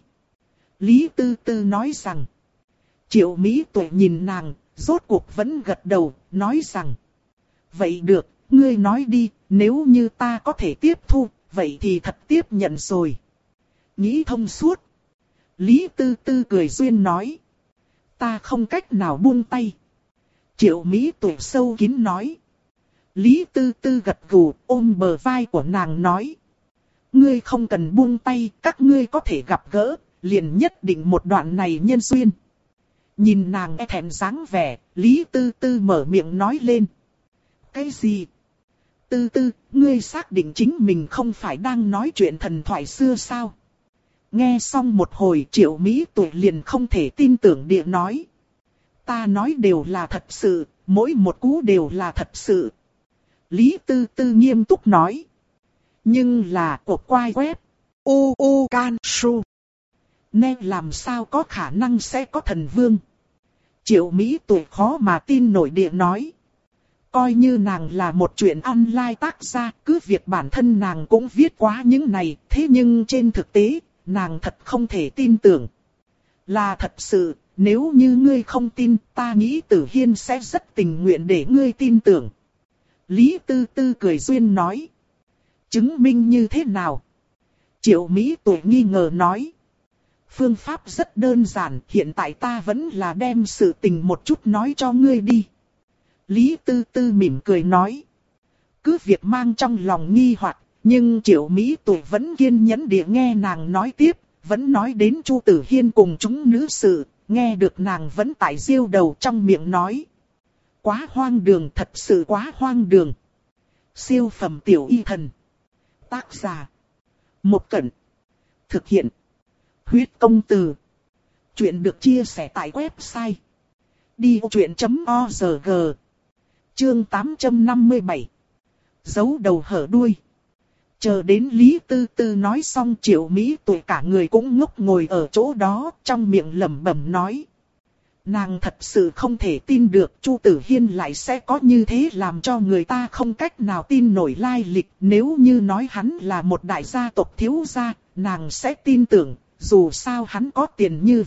Lý Tư Tư nói rằng. Triệu Mỹ Tuệ nhìn nàng, rốt cuộc vẫn gật đầu, nói rằng. Vậy được, ngươi nói đi, nếu như ta có thể tiếp thu, vậy thì thật tiếp nhận rồi. Nghĩ thông suốt. Lý Tư Tư cười duyên nói. Ta không cách nào buông tay. Triệu Mỹ Tuệ sâu kín nói. Lý Tư Tư gật gù, ôm bờ vai của nàng nói. Ngươi không cần buông tay, các ngươi có thể gặp gỡ, liền nhất định một đoạn này nhân duyên. Nhìn nàng e thẹn dáng vẻ, Lý Tư Tư mở miệng nói lên. Cái gì? Tư Tư, ngươi xác định chính mình không phải đang nói chuyện thần thoại xưa sao? Nghe xong một hồi Triệu Mỹ Tuệ liền không thể tin tưởng địa nói. Ta nói đều là thật sự, mỗi một cú đều là thật sự. Lý Tư Tư nghiêm túc nói. Nhưng là cuộc quay web. U U Can Su. Nên làm sao có khả năng sẽ có thần vương? Triệu Mỹ Tuệ khó mà tin nổi địa nói. Coi như nàng là một chuyện online tác ra, cứ việc bản thân nàng cũng viết quá những này, thế nhưng trên thực tế, nàng thật không thể tin tưởng. Là thật sự, nếu như ngươi không tin, ta nghĩ Tử Hiên sẽ rất tình nguyện để ngươi tin tưởng. Lý Tư Tư cười duyên nói. Chứng minh như thế nào? Triệu Mỹ Tuệ nghi ngờ nói. Phương pháp rất đơn giản, hiện tại ta vẫn là đem sự tình một chút nói cho ngươi đi. Lý Tư Tư mỉm cười nói. Cứ việc mang trong lòng nghi hoặc, nhưng Triệu Mỹ Tuệ vẫn kiên nhẫn địa nghe nàng nói tiếp, vẫn nói đến Chu Tử Hiên cùng chúng nữ sự, nghe được nàng vẫn tại diêu đầu trong miệng nói. Quá hoang đường, thật sự quá hoang đường. Siêu phẩm tiểu y thần. Tác giả. Một Cẩn. Thực hiện. Huyết công từ. Chuyện được chia sẻ tại website. đi ô chuyện chấm o rờ giê. Chương tám trăm năm mươi bảy. Giấu đầu hở đuôi. Chờ đến Lý Tư Tư nói xong Triệu Mỹ Tuệ cả người cũng ngốc ngồi ở chỗ đó, trong miệng lẩm bẩm nói. Nàng thật sự không thể tin được Chu Tử Hiên lại sẽ có như thế làm cho người ta không cách nào tin nổi lai lịch. Nếu như nói hắn là một đại gia tộc thiếu gia, nàng sẽ tin tưởng, dù sao hắn có tiền như vậy,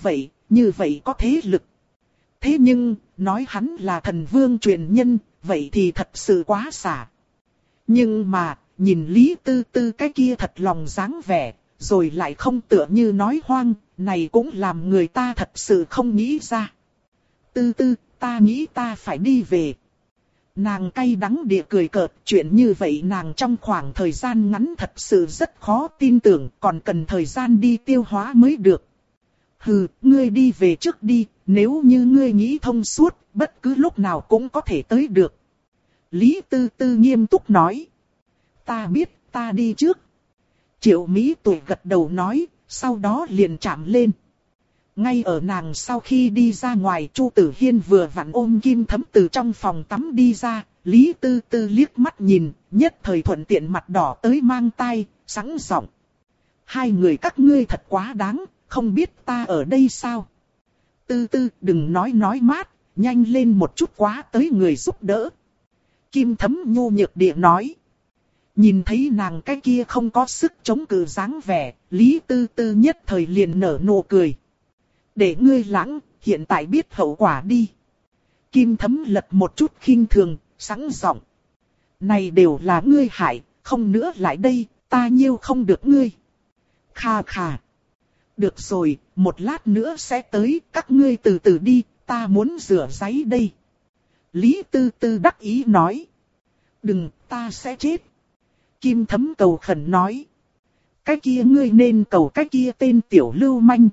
như vậy có thế lực. Thế nhưng, nói hắn là thần vương truyền nhân, vậy thì thật sự quá xả. Nhưng mà, nhìn Lý Tư Tư cái kia thật lòng dáng vẻ, rồi lại không tựa như nói hoang, này cũng làm người ta thật sự không nghĩ ra. Tư Tư, ta nghĩ ta phải đi về. Nàng cay đắng địa cười cợt, chuyện như vậy nàng trong khoảng thời gian ngắn thật sự rất khó tin tưởng, còn cần thời gian đi tiêu hóa mới được. Hừ, ngươi đi về trước đi, nếu như ngươi nghĩ thông suốt, bất cứ lúc nào cũng có thể tới được. Lý Tư Tư nghiêm túc nói. Ta biết, ta đi trước. Triệu Mỹ Tuổi gật đầu nói, sau đó liền chạm lên. Ngay ở nàng sau khi đi ra ngoài, Chu Tử Hiên vừa vặn ôm Kim Thấm từ trong phòng tắm đi ra, Lý Tư Tư liếc mắt nhìn, nhất thời thuận tiện mặt đỏ tới mang tai, sẵn giọng. Hai người các ngươi thật quá đáng, không biết ta ở đây sao? Tư Tư, đừng nói nói mát, nhanh lên một chút quá tới người giúp đỡ. Kim Thấm nhu nhược địa nói. Nhìn thấy nàng cái kia không có sức chống cự dáng vẻ, Lý Tư Tư nhất thời liền nở nụ cười. Để ngươi lãng, hiện tại biết hậu quả đi. Kim Thấm lật một chút khinh thường, sẵn giọng. Này đều là ngươi hại, không nữa lại đây, ta nhiêu không được ngươi. Kha kha. Được rồi, một lát nữa sẽ tới, các ngươi từ từ đi, ta muốn rửa giấy đây. Lý Tư Tư đắc ý nói. Đừng, ta sẽ chết. Kim Thấm cầu khẩn nói. Cái kia ngươi nên cầu cái kia tên tiểu lưu manh.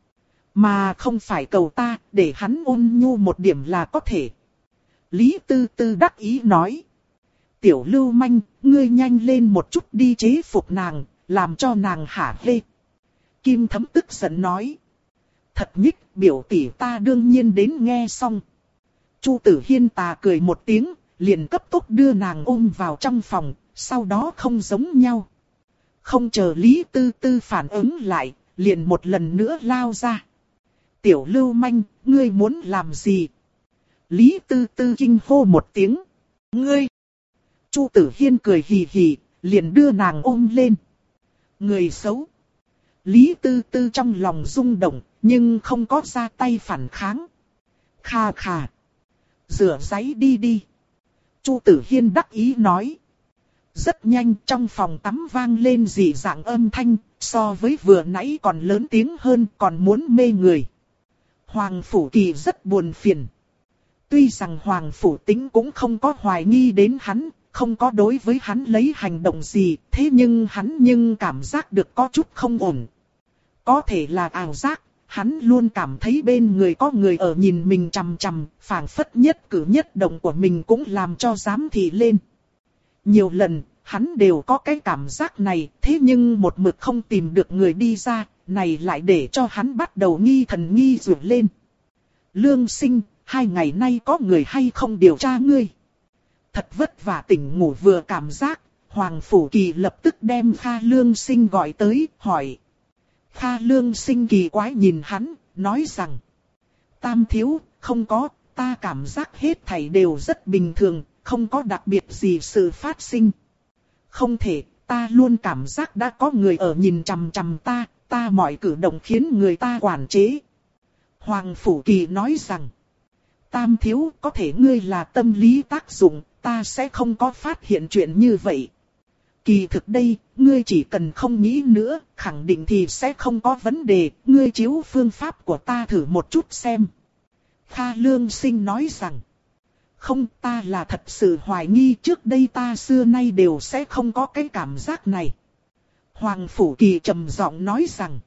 Mà không phải cầu ta, để hắn ôn nhu một điểm là có thể. Lý Tư Tư đắc ý nói. Tiểu lưu manh, ngươi nhanh lên một chút đi chế phục nàng, làm cho nàng hả hê. Kim Thấm tức giận nói. Thật nhích, biểu tỷ ta đương nhiên đến nghe xong. Chu Tử Hiên tà cười một tiếng, liền cấp tốc đưa nàng ôm vào trong phòng, sau đó không giống nhau. Không chờ Lý Tư Tư phản ứng lại, liền một lần nữa lao ra. Tiểu lưu manh, ngươi muốn làm gì? Lý Tư Tư kinh hô một tiếng. Ngươi! Chu Tử Hiên cười hì hì, liền đưa nàng ôm lên. Người xấu! Lý Tư Tư trong lòng rung động, nhưng không có ra tay phản kháng. Kha kha! Rửa giấy đi đi! Chu Tử Hiên đắc ý nói. Rất nhanh trong phòng tắm vang lên dị dạng âm thanh, so với vừa nãy còn lớn tiếng hơn, còn muốn mê người. Hoàng Phủ Kỳ rất buồn phiền. Tuy rằng Hoàng Phủ Tính cũng không có hoài nghi đến hắn, không có đối với hắn lấy hành động gì, thế nhưng hắn nhưng cảm giác được có chút không ổn. Có thể là ảo giác, hắn luôn cảm thấy bên người có người ở nhìn mình chằm chằm, phảng phất nhất cử nhất động của mình cũng làm cho giám thị lên. Nhiều lần, hắn đều có cái cảm giác này, thế nhưng một mực không tìm được người đi ra, này lại để cho hắn bắt đầu nghi thần nghi dược lên. Lương Sinh, hai ngày nay có người hay không điều tra ngươi? Thật vất vả tỉnh ngủ vừa cảm giác, Hoàng Phủ Kỳ lập tức đem Kha Lương Sinh gọi tới, hỏi. Kha Lương Sinh kỳ quái nhìn hắn, nói rằng. Tam thiếu, không có, ta cảm giác hết thảy đều rất bình thường, không có đặc biệt gì sự phát sinh. Không thể, ta luôn cảm giác đã có người ở nhìn chằm chằm ta, ta mọi cử động khiến người ta quản chế. Hoàng Phủ Kỳ nói rằng. Tam thiếu, có thể ngươi là tâm lý tác dụng, ta sẽ không có phát hiện chuyện như vậy. Kỳ thực đây, ngươi chỉ cần không nghĩ nữa, khẳng định thì sẽ không có vấn đề, ngươi chiếu phương pháp của ta thử một chút xem. Kha Lương Sinh nói rằng. Không, ta là thật sự hoài nghi, trước đây ta xưa nay đều sẽ không có cái cảm giác này. Hoàng Phủ Kỳ trầm giọng nói rằng.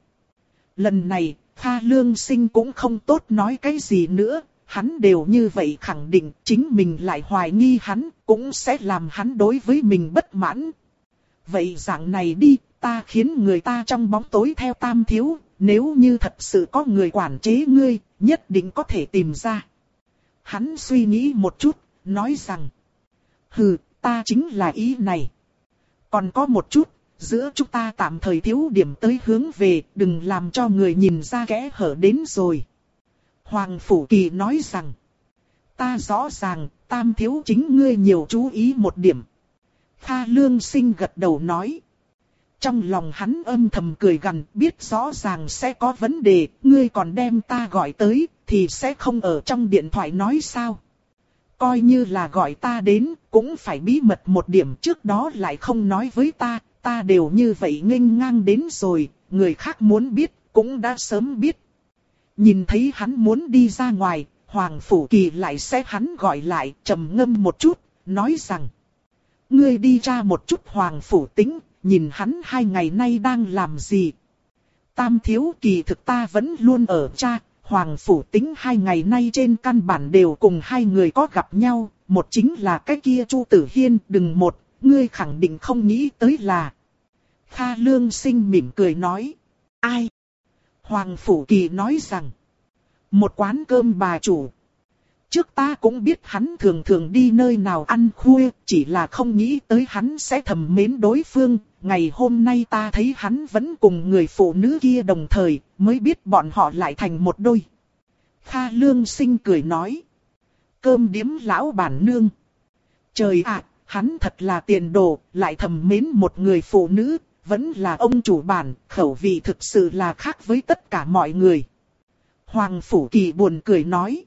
Lần này, Kha Lương Sinh cũng không tốt nói cái gì nữa, hắn đều như vậy khẳng định chính mình lại hoài nghi hắn, cũng sẽ làm hắn đối với mình bất mãn. Vậy dạng này đi, ta khiến người ta trong bóng tối theo Tam thiếu, nếu như thật sự có người quản chế ngươi, nhất định có thể tìm ra. Hắn suy nghĩ một chút, nói rằng. Hừ, ta chính là ý này. Còn có một chút, giữa chúng ta tạm thời thiếu điểm tới hướng về, đừng làm cho người nhìn ra kẽ hở đến rồi. Hoàng Phủ Kỳ nói rằng. Ta rõ ràng, Tam thiếu chính ngươi nhiều chú ý một điểm. Kha Lương Sinh gật đầu nói. Trong lòng hắn âm thầm cười gằn, biết rõ ràng sẽ có vấn đề, ngươi còn đem ta gọi tới, thì sẽ không ở trong điện thoại nói sao. Coi như là gọi ta đến, cũng phải bí mật một điểm, trước đó lại không nói với ta, ta đều như vậy nghênh ngang đến rồi, người khác muốn biết, cũng đã sớm biết. Nhìn thấy hắn muốn đi ra ngoài, Hoàng Phủ Kỳ lại sẽ hắn gọi lại, trầm ngâm một chút, nói rằng: ngươi đi tra một chút Hoàng Phủ Tĩnh, nhìn hắn hai ngày nay đang làm gì. Tam thiếu, kỳ thực ta vẫn luôn ở tra, Hoàng Phủ Tĩnh hai ngày nay trên căn bản đều cùng hai người có gặp nhau, một chính là cái kia Chu Tử Hiên, đừng một, ngươi khẳng định không nghĩ tới là. Kha Lương Sinh mỉm cười nói: ai? Hoàng Phủ Kỳ nói rằng: một quán cơm bà chủ. Trước ta cũng biết hắn thường thường đi nơi nào ăn khuya, chỉ là không nghĩ tới hắn sẽ thầm mến đối phương. Ngày hôm nay ta thấy hắn vẫn cùng người phụ nữ kia đồng thời, mới biết bọn họ lại thành một đôi. Kha Lương Sinh cười nói: cơm điếm lão bản nương. Trời ạ, hắn thật là tiền đồ, lại thầm mến một người phụ nữ, vẫn là ông chủ bản, khẩu vị thực sự là khác với tất cả mọi người. Hoàng Phủ Kỳ buồn cười nói: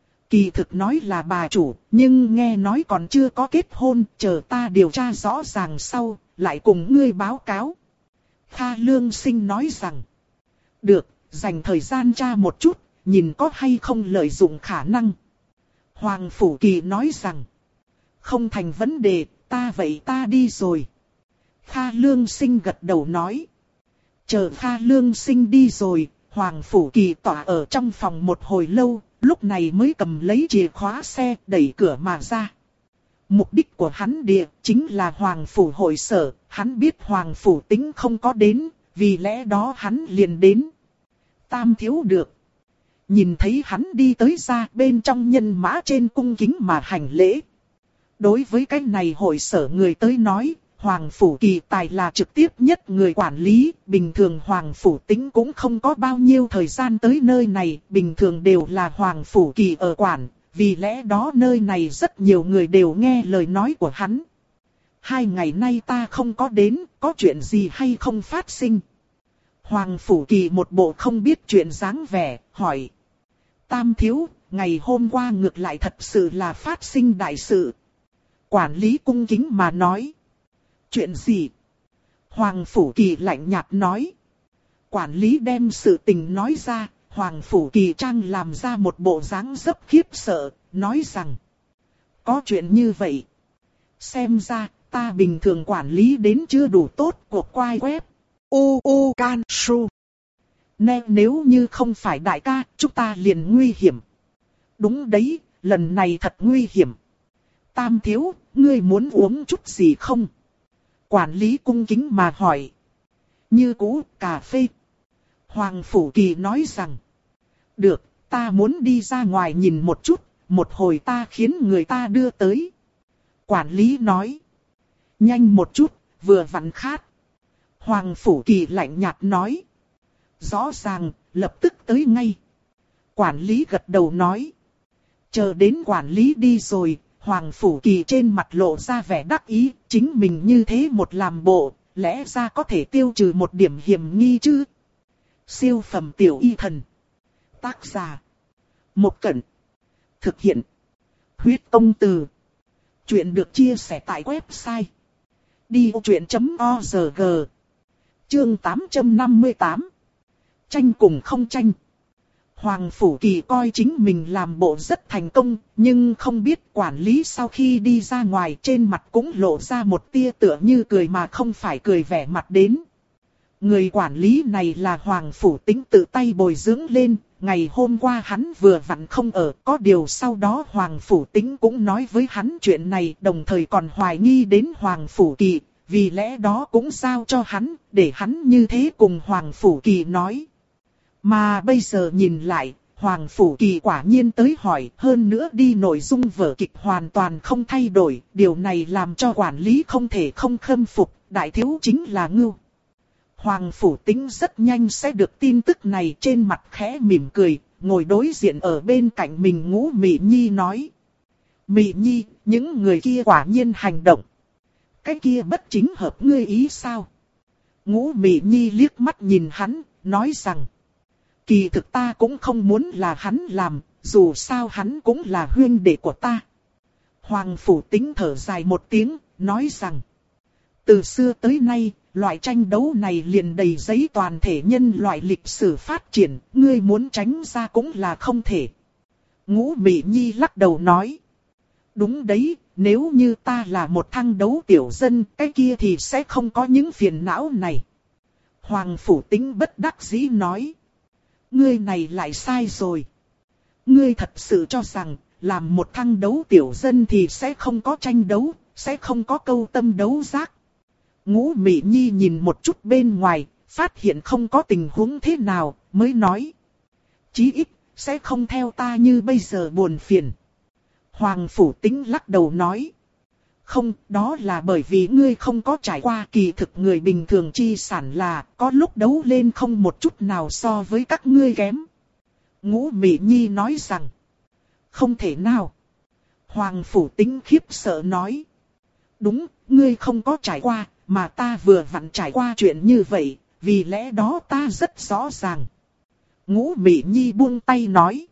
kỳ thực nói là bà chủ, nhưng nghe nói còn chưa có kết hôn, chờ ta điều tra rõ ràng sau, lại cùng ngươi báo cáo. Kha Lương Sinh nói rằng: được, dành thời gian tra một chút, nhìn có hay không lợi dụng khả năng. Hoàng Phủ Kỳ nói rằng: không thành vấn đề, ta vậy ta đi rồi. Kha Lương Sinh gật đầu nói. Chờ Kha Lương Sinh đi rồi, Hoàng Phủ Kỳ tỏa ở trong phòng một hồi lâu, lúc này mới cầm lấy chìa khóa xe đẩy cửa mà ra. Mục đích của hắn địa chính là Hoàng Phủ hội sở, hắn biết Hoàng Phủ Tĩnh không có đến, vì lẽ đó hắn liền đến. Tam thiếu được. Nhìn thấy hắn đi tới ra, bên trong nhân mã trên cung kính mà hành lễ. Đối với cái này hội sở người tới nói, Hoàng Phủ Kỳ Tài là trực tiếp nhất người quản lý, bình thường Hoàng Phủ Tĩnh cũng không có bao nhiêu thời gian tới nơi này, bình thường đều là Hoàng Phủ Kỳ ở quản, vì lẽ đó nơi này rất nhiều người đều nghe lời nói của hắn. Hai ngày nay ta không có đến, có chuyện gì hay không phát sinh? Hoàng Phủ Kỳ một bộ không biết chuyện dáng vẻ, hỏi. Tam thiếu, ngày hôm qua ngược lại thật sự là phát sinh đại sự. Quản lý cung kính mà nói. Chuyện gì? Hoàng Phủ Kỳ lạnh nhạt nói. Quản lý đem sự tình nói ra, Hoàng Phủ Kỳ Trang làm ra một bộ dáng dấp khiếp sợ, nói rằng. Có chuyện như vậy. Xem ra, ta bình thường quản lý đến chưa đủ tốt của quai web. U U Can Su. Nên nếu như không phải đại ca, chúng ta liền nguy hiểm. Đúng đấy, lần này thật nguy hiểm. Tam thiếu, ngươi muốn uống chút gì không? Quản lý cung kính mà hỏi. Như cũ, cà phê. Hoàng Phủ Kỳ nói rằng. Được, ta muốn đi ra ngoài nhìn một chút, một hồi ta khiến người ta đưa tới. Quản lý nói. Nhanh một chút, vừa vặn khát. Hoàng Phủ Kỳ lạnh nhạt nói. Rõ ràng, lập tức tới ngay. Quản lý gật đầu nói. Chờ đến quản lý đi rồi, Hoàng Phủ Kỳ trên mặt lộ ra vẻ đắc ý, chính mình như thế một làm bộ, lẽ ra có thể tiêu trừ một điểm hiểm nghi chứ. Siêu phẩm tiểu y thần. Tác giả. Một Cẩn. Thực hiện. Huyết Công Từ. Chuyện được chia sẻ tại website. đi ô chuyện chấm o rờ giê. Chương tám trăm năm mươi tám. Tranh cùng không tranh. Hoàng Phủ Kỳ coi chính mình làm bộ rất thành công, nhưng không biết quản lý sau khi đi ra ngoài trên mặt cũng lộ ra một tia tựa như cười mà không phải cười vẻ mặt đến. Người quản lý này là Hoàng Phủ Tĩnh tự tay bồi dưỡng lên, ngày hôm qua hắn vừa vặn không ở, có điều sau đó Hoàng Phủ Tĩnh cũng nói với hắn chuyện này, đồng thời còn hoài nghi đến Hoàng Phủ Kỳ, vì lẽ đó cũng giao cho hắn, để hắn như thế cùng Hoàng Phủ Kỳ nói. Mà bây giờ nhìn lại, Hoàng Phủ Kỳ quả nhiên tới hỏi, hơn nữa đi nội dung vở kịch hoàn toàn không thay đổi, điều này làm cho quản lý không thể không khâm phục, đại thiếu chính là ngưu. Hoàng Phủ Tĩnh rất nhanh sẽ được tin tức này, trên mặt khẽ mỉm cười, ngồi đối diện ở bên cạnh mình Ngũ Mị Nhi nói. Mị Nhi, những người kia quả nhiên hành động. Cái kia bất chính hợp ngươi ý sao? Ngũ Mị Nhi liếc mắt nhìn hắn, nói rằng. Kỳ thực ta cũng không muốn là hắn làm, dù sao hắn cũng là huynh đệ của ta. Hoàng Phủ Tính thở dài một tiếng, nói rằng. Từ xưa tới nay, loại tranh đấu này liền đầy giấy toàn thể nhân loại lịch sử phát triển, ngươi muốn tránh ra cũng là không thể. Ngũ Mị Nhi lắc đầu nói. Đúng đấy, nếu như ta là một thăng đấu tiểu dân, cái kia thì sẽ không có những phiền não này. Hoàng Phủ Tính bất đắc dĩ nói. Ngươi này lại sai rồi. Ngươi thật sự cho rằng, làm một thăng đấu tiểu dân thì sẽ không có tranh đấu, sẽ không có câu tâm đấu giác. Ngũ Mị Nhi nhìn một chút bên ngoài, phát hiện không có tình huống thế nào, mới nói. Chí ít, sẽ không theo ta như bây giờ buồn phiền. Hoàng Phủ Tính lắc đầu nói. Không, đó là bởi vì ngươi không có trải qua, kỳ thực người bình thường chi sản là có lúc đấu lên không một chút nào so với các ngươi kém. Ngũ Mị Nhi nói rằng. Không thể nào. Hoàng Phủ Tính khiếp sợ nói. Đúng, ngươi không có trải qua, mà ta vừa vặn trải qua chuyện như vậy, vì lẽ đó ta rất rõ ràng. Ngũ Mị Nhi buông tay nói.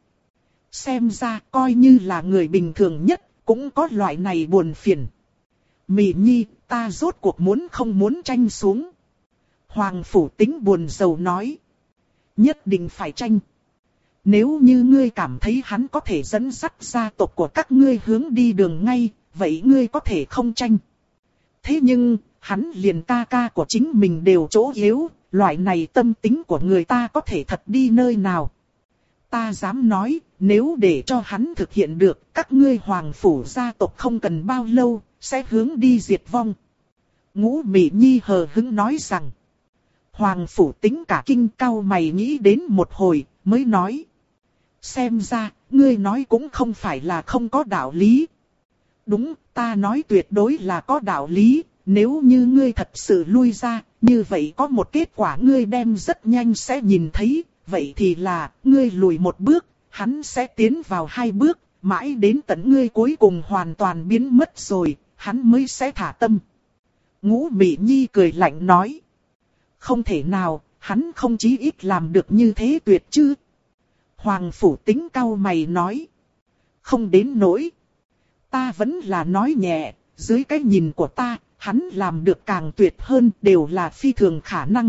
Xem ra coi như là người bình thường nhất, cũng có loại này buồn phiền. Mị Nhi, ta rốt cuộc muốn không muốn tranh xuống. Hoàng Phủ Tính buồn rầu nói. Nhất định phải tranh. Nếu như ngươi cảm thấy hắn có thể dẫn dắt gia tộc của các ngươi hướng đi đường ngay, vậy ngươi có thể không tranh. Thế nhưng, hắn liền ca ca của chính mình đều chỗ yếu, loại này tâm tính của người ta có thể thật đi nơi nào. Ta dám nói, nếu để cho hắn thực hiện được, các ngươi hoàng phủ gia tộc không cần bao lâu, sẽ hướng đi diệt vong. Ngũ Mị Nhi hờ hững nói rằng. Hoàng Phủ Tính cả kinh cau mày nghĩ đến một hồi, mới nói. Xem ra, ngươi nói cũng không phải là không có đạo lý. Đúng, ta nói tuyệt đối là có đạo lý, nếu như ngươi thật sự lui ra, như vậy có một kết quả ngươi đem rất nhanh sẽ nhìn thấy, vậy thì là, ngươi lùi một bước, hắn sẽ tiến vào hai bước, mãi đến tận ngươi cuối cùng hoàn toàn biến mất rồi, hắn mới sẽ thả tâm. Ngũ Mị Nhi cười lạnh nói. Không thể nào, hắn không chí ít làm được như thế tuyệt chứ. Hoàng Phủ Tính cau mày nói. Không đến nỗi. Ta vẫn là nói nhẹ, dưới cái nhìn của ta, hắn làm được càng tuyệt hơn đều là phi thường khả năng.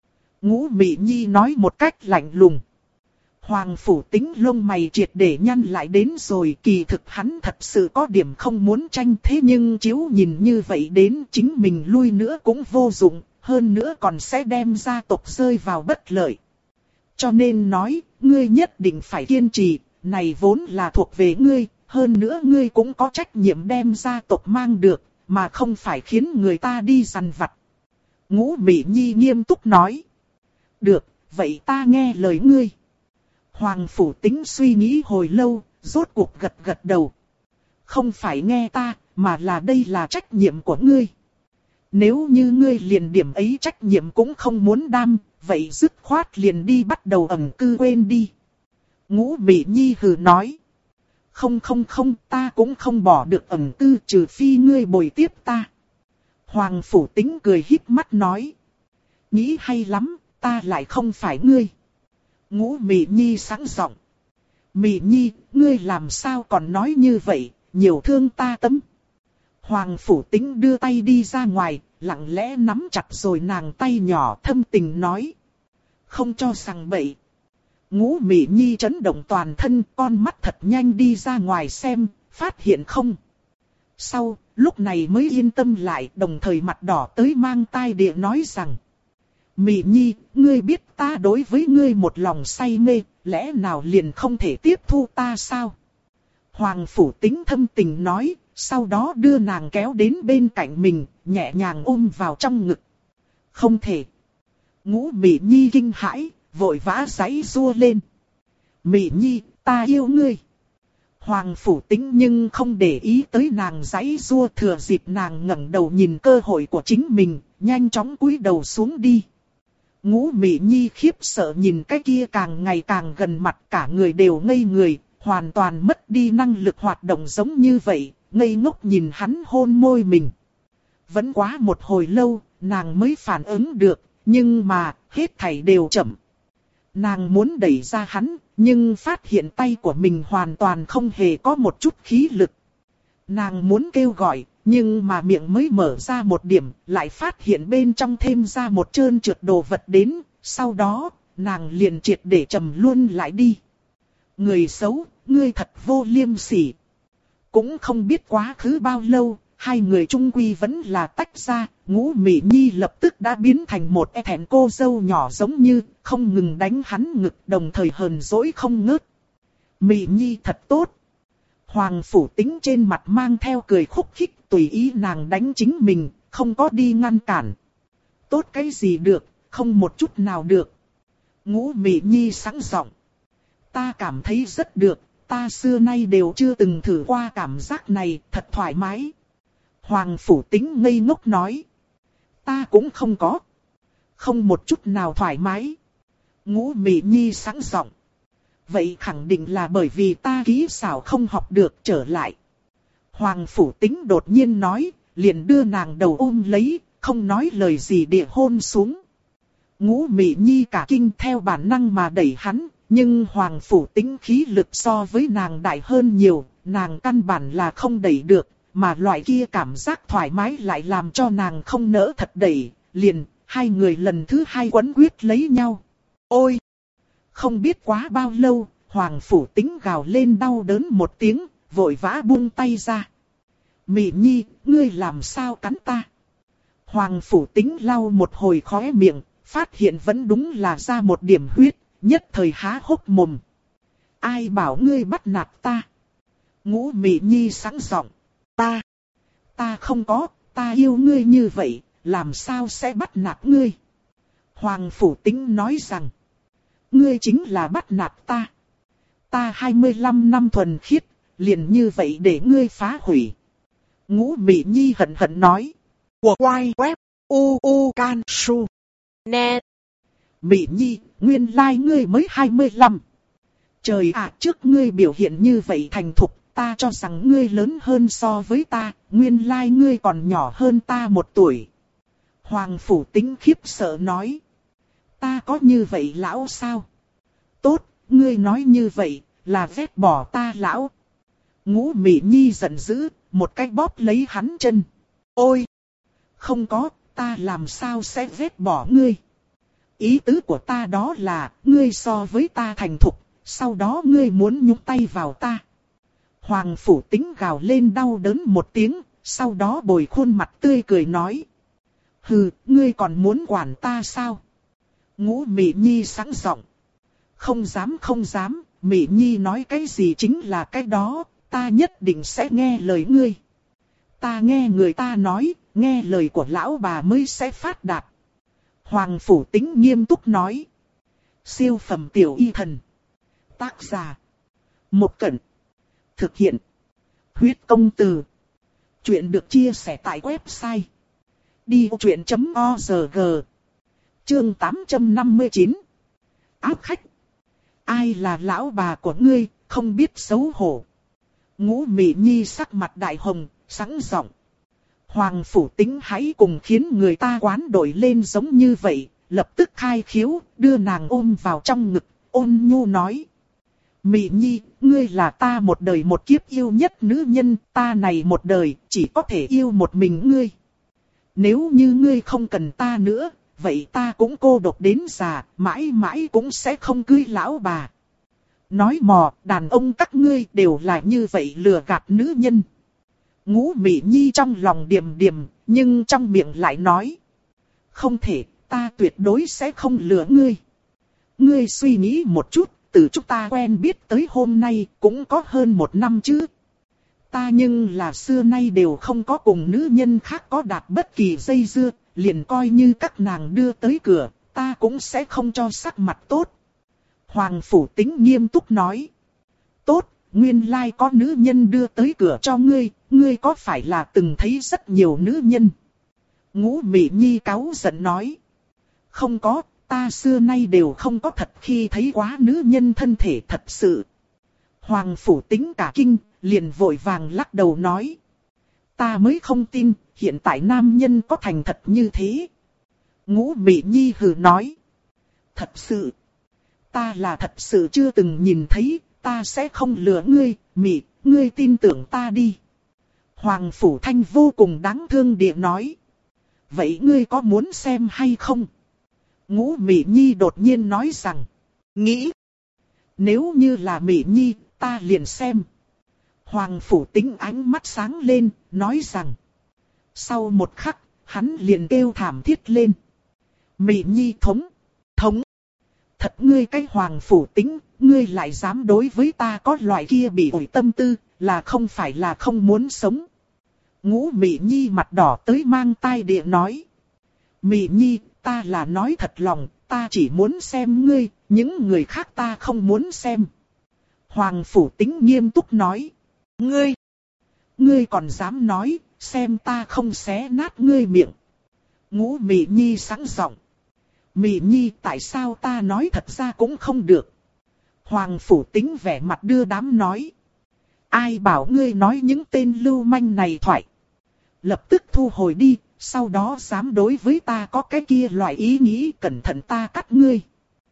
Ngũ Mị Nhi nói một cách lạnh lùng. Hoàng Phủ Tính lông mày triệt để nhăn lại đến rồi, kỳ thực hắn thật sự có điểm không muốn tranh, thế nhưng chiếu nhìn như vậy đến chính mình lui nữa cũng vô dụng, hơn nữa còn sẽ đem gia tộc rơi vào bất lợi. Cho nên nói, ngươi nhất định phải kiên trì, này vốn là thuộc về ngươi, hơn nữa ngươi cũng có trách nhiệm đem gia tộc mang được, mà không phải khiến người ta đi dằn vặt. Ngũ Mị Nhi nghiêm túc nói. Được, vậy ta nghe lời ngươi. Hoàng Phủ Tính suy nghĩ hồi lâu, rốt cuộc gật gật đầu. Không phải nghe ta, mà là đây là trách nhiệm của ngươi. Nếu như ngươi liền điểm ấy trách nhiệm cũng không muốn đam, vậy dứt khoát liền đi bắt đầu ẩn cư quên đi. Ngũ Mị Nhi hừ nói. Không không không, ta cũng không bỏ được ẩn cư trừ phi ngươi bồi tiếp ta. Hoàng Phủ Tính cười híp mắt nói. Nghĩ hay lắm, ta lại không phải ngươi. Ngũ Mị Nhi sẵn giọng. Mị Nhi, ngươi làm sao còn nói như vậy, nhiều thương ta tấm. Hoàng Phủ Tính đưa tay đi ra ngoài, lặng lẽ nắm chặt rồi nàng tay nhỏ thâm tình nói. Không cho sằng bậy. Ngũ Mị Nhi chấn động toàn thân, con mắt thật nhanh đi ra ngoài xem, phát hiện không. Sau, lúc này mới yên tâm lại, đồng thời mặt đỏ tới mang tai địa nói rằng. Mị Nhi, ngươi biết ta đối với ngươi một lòng say mê, lẽ nào liền không thể tiếp thu ta sao? Hoàng Phủ Tính thâm tình nói, sau đó đưa nàng kéo đến bên cạnh mình, nhẹ nhàng ôm vào trong ngực. Không thể. Ngũ Mị Nhi kinh hãi, vội vã giãy giụa lên. Mị Nhi, ta yêu ngươi. Hoàng Phủ Tính nhưng không để ý tới nàng giãy giụa, thừa dịp nàng ngẩng đầu nhìn cơ hội của chính mình, nhanh chóng cúi đầu xuống đi. Ngũ Mị Nhi khiếp sợ nhìn cái kia càng ngày càng gần mặt, cả người đều ngây người, hoàn toàn mất đi năng lực hoạt động giống như vậy, ngây ngốc nhìn hắn hôn môi mình. Vẫn quá một hồi lâu, nàng mới phản ứng được, nhưng mà hết thảy đều chậm. Nàng muốn đẩy ra hắn, nhưng phát hiện tay của mình hoàn toàn không hề có một chút khí lực. Nàng muốn kêu gọi, nhưng mà miệng mới mở ra một điểm, lại phát hiện bên trong thêm ra một trơn trượt đồ vật đến, sau đó, nàng liền triệt để trầm luôn lại đi. Người xấu, ngươi thật vô liêm sỉ. Cũng không biết quá khứ bao lâu, hai người chung quy vẫn là tách ra, Ngũ Mị Nhi lập tức đã biến thành một e thẹn cô dâu nhỏ giống như, không ngừng đánh hắn ngực đồng thời hờn dỗi không ngớt. Mị Nhi thật tốt. Hoàng Phủ Tính trên mặt mang theo cười khúc khích tùy ý nàng đánh chính mình, không có đi ngăn cản. Tốt cái gì được, không một chút nào được. Ngũ Mị Nhi sẵn giọng. Ta cảm thấy rất được, ta xưa nay đều chưa từng thử qua cảm giác này, thật thoải mái. Hoàng Phủ Tính ngây ngốc nói. Ta cũng không có. Không một chút nào thoải mái. Ngũ Mị Nhi sẵn giọng. Vậy khẳng định là bởi vì ta kỹ xảo không học được trở lại. Hoàng Phủ Tính đột nhiên nói, liền đưa nàng đầu ôm lấy, không nói lời gì địa hôn xuống. Ngũ Mị Nhi cả kinh theo bản năng mà đẩy hắn, nhưng Hoàng Phủ Tính khí lực so với nàng đại hơn nhiều, nàng căn bản là không đẩy được, mà loại kia cảm giác thoải mái lại làm cho nàng không nỡ thật đẩy, liền, hai người lần thứ hai quấn quyết lấy nhau. Ôi! Không biết quá bao lâu, Hoàng Phủ Tính gào lên đau đớn một tiếng, vội vã buông tay ra. Mị Nhi, ngươi làm sao cắn ta? Hoàng Phủ Tính lau một hồi khóe miệng, phát hiện vẫn đúng là ra một điểm huyết, nhất thời há hốc mồm. Ai bảo ngươi bắt nạt ta? Ngũ Mị Nhi sẵn giọng. Ta, ta không có, ta yêu ngươi như vậy, làm sao sẽ bắt nạt ngươi? Hoàng Phủ Tính nói rằng. Ngươi chính là bắt nạt ta. Ta hai mươi lăm năm thuần khiết, liền như vậy để ngươi phá hủy. Ngũ Mị Nhi hận hận nói. Của quay web u u can su net. Mị Nhi, nguyên lai like ngươi mới hai mươi lăm. Trời ạ, trước ngươi biểu hiện như vậy thành thục, ta cho rằng ngươi lớn hơn so với ta, nguyên lai like ngươi còn nhỏ hơn ta một tuổi. Hoàng Phủ Tính khiếp sợ nói. Ta có như vậy lão sao? Tốt, ngươi nói như vậy, là vét bỏ ta lão. Ngũ Mị Nhi giận dữ, một cái bóp lấy hắn chân. Ôi! Không có, ta làm sao sẽ vét bỏ ngươi? Ý tứ của ta đó là, ngươi so với ta thành thục, sau đó ngươi muốn nhúng tay vào ta. Hoàng Phủ Tính gào lên đau đớn một tiếng, sau đó bồi khuôn mặt tươi cười nói. Hừ, ngươi còn muốn quản ta sao? Ngũ Mị Nhi sẵn giọng. Không dám không dám, Mị Nhi nói cái gì chính là cái đó, ta nhất định sẽ nghe lời ngươi. Ta nghe người ta nói, nghe lời của lão bà mới sẽ phát đạt. Hoàng Phủ Tính nghiêm túc nói. Siêu phẩm tiểu y thần. Tác giả. Một Cẩn. Thực hiện. Huyết công từ. Chuyện được chia sẻ tại website. đi vô chuyện chấm org. Chương tám trăm năm mươi chín. Áp khách. Ai là lão bà của ngươi, không biết xấu hổ. Ngũ Mị Nhi sắc mặt đại hồng, sẵn giọng. Hoàng Phủ Tính hãy cùng khiến người ta quán đổi lên giống như vậy, lập tức khai khiếu, đưa nàng ôm vào trong ngực, ôn nhu nói. Mị Nhi, ngươi là ta một đời một kiếp yêu nhất nữ nhân, ta này một đời chỉ có thể yêu một mình ngươi. Nếu như ngươi không cần ta nữa, vậy ta cũng cô độc đến già, mãi mãi cũng sẽ không cưới lão bà. Nói mò, đàn ông các ngươi đều là như vậy lừa gạt nữ nhân. Ngũ Mị Nhi trong lòng điềm điềm, nhưng trong miệng lại nói. Không thể, ta tuyệt đối sẽ không lừa ngươi. Ngươi suy nghĩ một chút, từ chúng ta quen biết tới hôm nay cũng có hơn một năm chứ. Ta nhưng là xưa nay đều không có cùng nữ nhân khác có đạt bất kỳ dây dưa, liền coi như các nàng đưa tới cửa, ta cũng sẽ không cho sắc mặt tốt. Hoàng Phủ Tính nghiêm túc nói. Tốt, nguyên lai có nữ nhân đưa tới cửa cho ngươi, ngươi có phải là từng thấy rất nhiều nữ nhân? Ngũ Mị Nhi cáu giận nói. Không có, ta xưa nay đều không có thật khi thấy quá nữ nhân thân thể thật sự. Hoàng Phủ Tính cả kinh, liền vội vàng lắc đầu nói. Ta mới không tin, hiện tại nam nhân có thành thật như thế. Ngũ Mị Nhi hừ nói. Thật sự. Ta là thật sự chưa từng nhìn thấy, ta sẽ không lừa ngươi, Mị, ngươi tin tưởng ta đi. Hoàng Phủ Thanh vô cùng đáng thương địa nói. Vậy ngươi có muốn xem hay không? Ngũ Mị Nhi đột nhiên nói rằng. Nghĩ. Nếu như là Mị Nhi, ta liền xem. Hoàng Phủ Tính ánh mắt sáng lên, nói rằng. Sau một khắc, hắn liền kêu thảm thiết lên. Mị Nhi thống, thống. Thật ngươi cái Hoàng Phủ Tính, ngươi lại dám đối với ta có loại kia bị ủi tâm tư, là không phải là không muốn sống. Ngũ Mị Nhi mặt đỏ tới mang tai địa nói. Mị Nhi, ta là nói thật lòng, ta chỉ muốn xem ngươi, những người khác ta không muốn xem. Hoàng Phủ Tính nghiêm túc nói. Ngươi, ngươi còn dám nói, xem ta không xé nát ngươi miệng. Ngũ Mị Nhi sẵn giọng. Mị Nhi, tại sao ta nói thật ra cũng không được. Hoàng Phủ Tính vẻ mặt đưa đám nói. Ai bảo ngươi nói những tên lưu manh này thoại. Lập tức thu hồi đi, sau đó dám đối với ta có cái kia loại ý nghĩ cẩn thận ta cắt ngươi.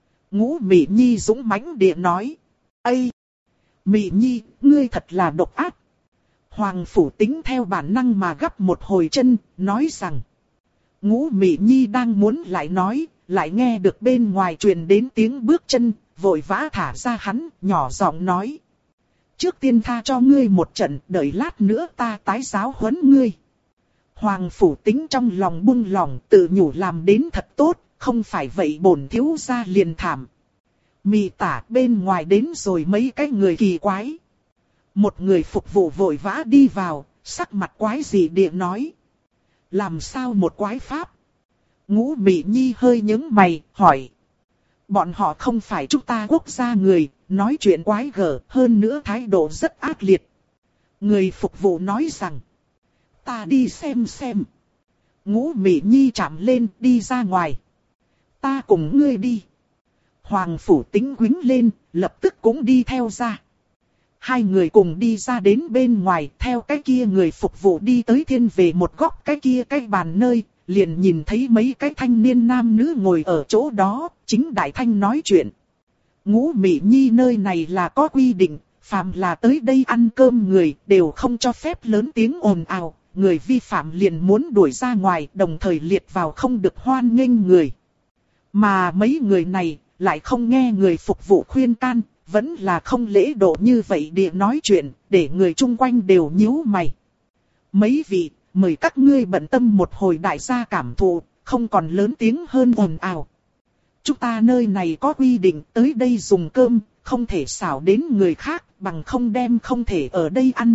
Ngũ Mị Nhi dũng mãnh địa nói. Ây! Mị Nhi, ngươi thật là độc ác. Hoàng Phủ Tính theo bản năng mà gấp một hồi chân, nói rằng. Ngũ Mị Nhi đang muốn lại nói, lại nghe được bên ngoài truyền đến tiếng bước chân, vội vã thả ra hắn, nhỏ giọng nói. Trước tiên tha cho ngươi một trận, đợi lát nữa ta tái giáo huấn ngươi. Hoàng Phủ Tính trong lòng buông lỏng, tự nhủ làm đến thật tốt, không phải vậy bổn thiếu gia liền thảm. Mị tả bên ngoài đến rồi mấy cái người kỳ quái. Một người phục vụ vội vã đi vào, sắc mặt quái dị địa nói. Làm sao một quái pháp? Ngũ Mị Nhi hơi nhướng mày, hỏi. Bọn họ không phải chúng ta quốc gia người, nói chuyện quái gở, hơn nữa thái độ rất ác liệt. Người phục vụ nói rằng. Ta đi xem xem. Ngũ Mị Nhi chạm lên, đi ra ngoài. Ta cùng ngươi đi. Hoàng Phủ Tính quính lên, lập tức cũng đi theo ra. Hai người cùng đi ra đến bên ngoài, theo cái kia người phục vụ đi tới thiên về một góc cái kia cái bàn nơi, liền nhìn thấy mấy cái thanh niên nam nữ ngồi ở chỗ đó, chính đại thanh nói chuyện. Ngũ Mị Nhi nơi này là có quy định, phàm là tới đây ăn cơm người đều không cho phép lớn tiếng ồn ào, người vi phạm liền muốn đuổi ra ngoài, đồng thời liệt vào không được hoan nghênh người. Mà mấy người này lại không nghe người phục vụ khuyên can, vẫn là không lễ độ như vậy để nói chuyện, để người chung quanh đều nhíu mày. Mấy vị, mời các ngươi bận tâm một hồi đại gia cảm thụ, không còn lớn tiếng hơn ồn ào. Chúng ta nơi này có quy định tới đây dùng cơm, không thể xảo đến người khác, bằng không đem không thể ở đây ăn.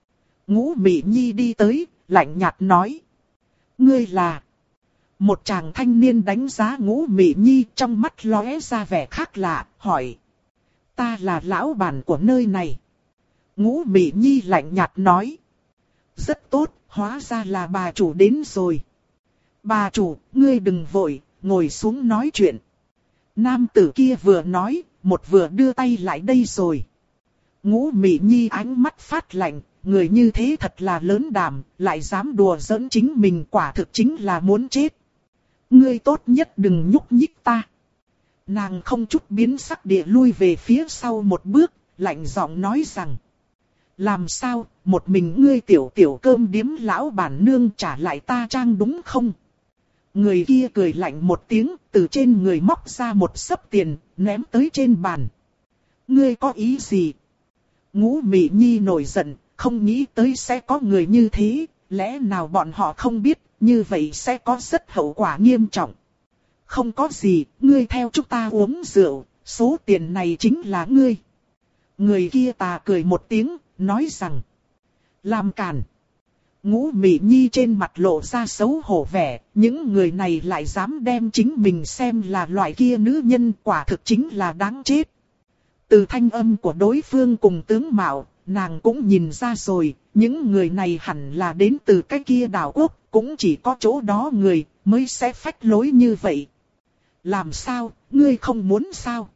Ngũ Mị Nhi đi tới, lạnh nhạt nói. Ngươi là... Một chàng thanh niên đánh giá Ngũ Mị Nhi trong mắt lóe ra vẻ khác lạ, hỏi. Ta là lão bản của nơi này. Ngũ Mị Nhi lạnh nhạt nói. Rất tốt, hóa ra là bà chủ đến rồi. Bà chủ, ngươi đừng vội, ngồi xuống nói chuyện. Nam tử kia vừa nói, một vừa đưa tay lại đây rồi. Ngũ Mị Nhi ánh mắt phát lạnh, người như thế thật là lớn đảm, lại dám đùa giỡn chính mình, quả thực chính là muốn chết. Ngươi tốt nhất đừng nhúc nhích ta. Nàng không chút biến sắc địa lui về phía sau một bước, lạnh giọng nói rằng. Làm sao, một mình ngươi tiểu tiểu cơm điếm lão bản nương trả lại ta trang đúng không? Người kia cười lạnh một tiếng, từ trên người móc ra một xấp tiền, ném tới trên bàn. Ngươi có ý gì? Ngũ Mị Nhi nổi giận, không nghĩ tới sẽ có người như thế, lẽ nào bọn họ không biết, như vậy sẽ có rất hậu quả nghiêm trọng. Không có gì, ngươi theo chúng ta uống rượu, số tiền này chính là ngươi. Người kia tà cười một tiếng, nói rằng. Làm càn. Ngũ Mị Nhi trên mặt lộ ra xấu hổ vẻ, những người này lại dám đem chính mình xem là loại kia nữ nhân, quả thực chính là đáng chết. Từ thanh âm của đối phương cùng tướng mạo, nàng cũng nhìn ra rồi, những người này hẳn là đến từ cái kia đảo quốc, cũng chỉ có chỗ đó người mới sẽ phách lối như vậy. Làm sao, ngươi không muốn sao?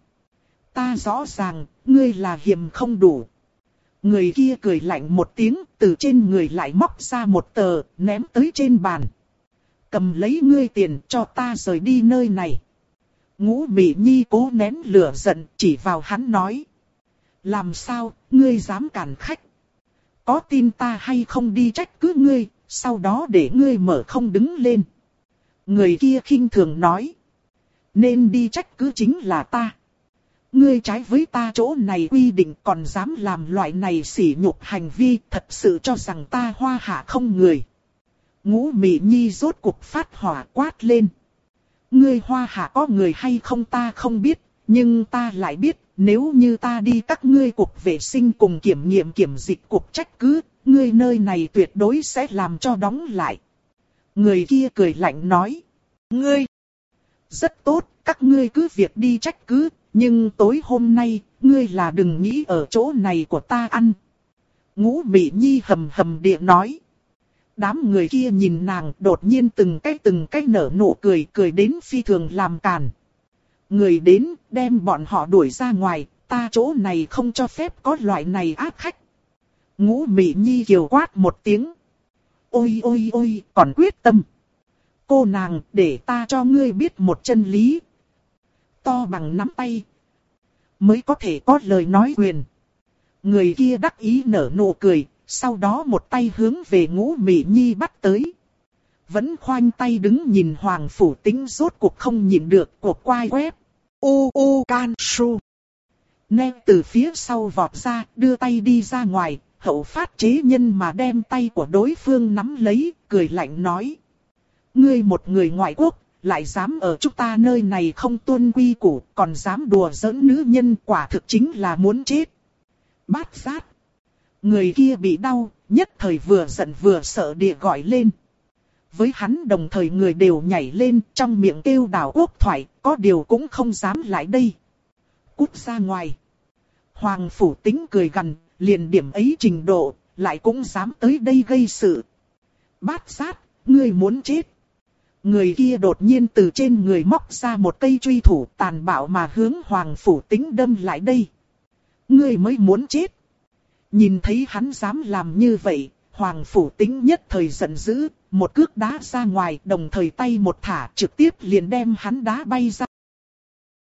Ta rõ ràng, ngươi là hiềm không đủ. Người kia cười lạnh một tiếng, từ trên người lại móc ra một tờ, ném tới trên bàn. cầm lấy ngươi tiền cho ta rời đi nơi này. Ngũ Mị Nhi cố nén lửa giận chỉ vào hắn nói. Làm sao, ngươi dám cản khách? Có tin ta hay không đi trách cứ ngươi, sau đó để ngươi mở không đứng lên. Người kia khinh thường nói. Nên đi trách cứ chính là ta. Ngươi trái với ta chỗ này quy định còn dám làm loại này sỉ nhục hành vi, thật sự cho rằng ta Hoa Hạ không người. Ngũ Mị Nhi rốt cuộc phát hỏa quát lên. Ngươi Hoa Hạ có người hay không ta không biết, nhưng ta lại biết, nếu như ta đi các ngươi cục vệ sinh cùng kiểm nghiệm kiểm dịch cục trách cứ, ngươi nơi này tuyệt đối sẽ làm cho đóng lại. Người kia cười lạnh nói. Ngươi! Rất tốt, các ngươi cứ việc đi trách cứ, nhưng tối hôm nay, ngươi là đừng nghĩ ở chỗ này của ta ăn. Ngũ Mị Nhi hầm hầm địa nói. Đám người kia nhìn nàng đột nhiên từng cái từng cái nở nụ cười, cười đến phi thường làm càn. Người đến, đem bọn họ đuổi ra ngoài, ta chỗ này không cho phép có loại này ác khách. Ngũ Mị Nhi kiều quát một tiếng. Ôi ôi ôi, còn quyết tâm. Cô nàng, để ta cho ngươi biết một chân lý. To bằng nắm tay. Mới có thể có lời nói quyền. Người kia đắc ý nở nụ cười, sau đó một tay hướng về Ngũ Mị Nhi bắt tới. Vẫn khoanh tay đứng nhìn Hoàng Phủ Tính rốt cuộc không nhịn được cuộc quay quét. U U Can Su. Nghe từ phía sau vọt ra, đưa tay đi ra ngoài, hậu phát chế nhân mà đem tay của đối phương nắm lấy, cười lạnh nói. Ngươi một người ngoại quốc, lại dám ở chúng ta nơi này không tuân quy củ, còn dám đùa giỡn nữ nhân, quả thực chính là muốn chết. Bát Sát. Người kia bị đau, nhất thời vừa giận vừa sợ địa gọi lên. Với hắn đồng thời người đều nhảy lên, trong miệng kêu đảo quốc thoại, có điều cũng không dám lại đây. Cút ra ngoài. Hoàng Phủ Tính cười gằn, liền điểm ấy trình độ, lại cũng dám tới đây gây sự. Bát Sát, ngươi muốn chết. Người kia đột nhiên từ trên người móc ra một cây truy thủ tàn bạo mà hướng Hoàng Phủ Tính đâm lại đây. Ngươi mới muốn chết. Nhìn thấy hắn dám làm như vậy, Hoàng Phủ Tính nhất thời giận dữ, một cước đá ra ngoài, đồng thời tay một thả trực tiếp liền đem hắn đá bay ra.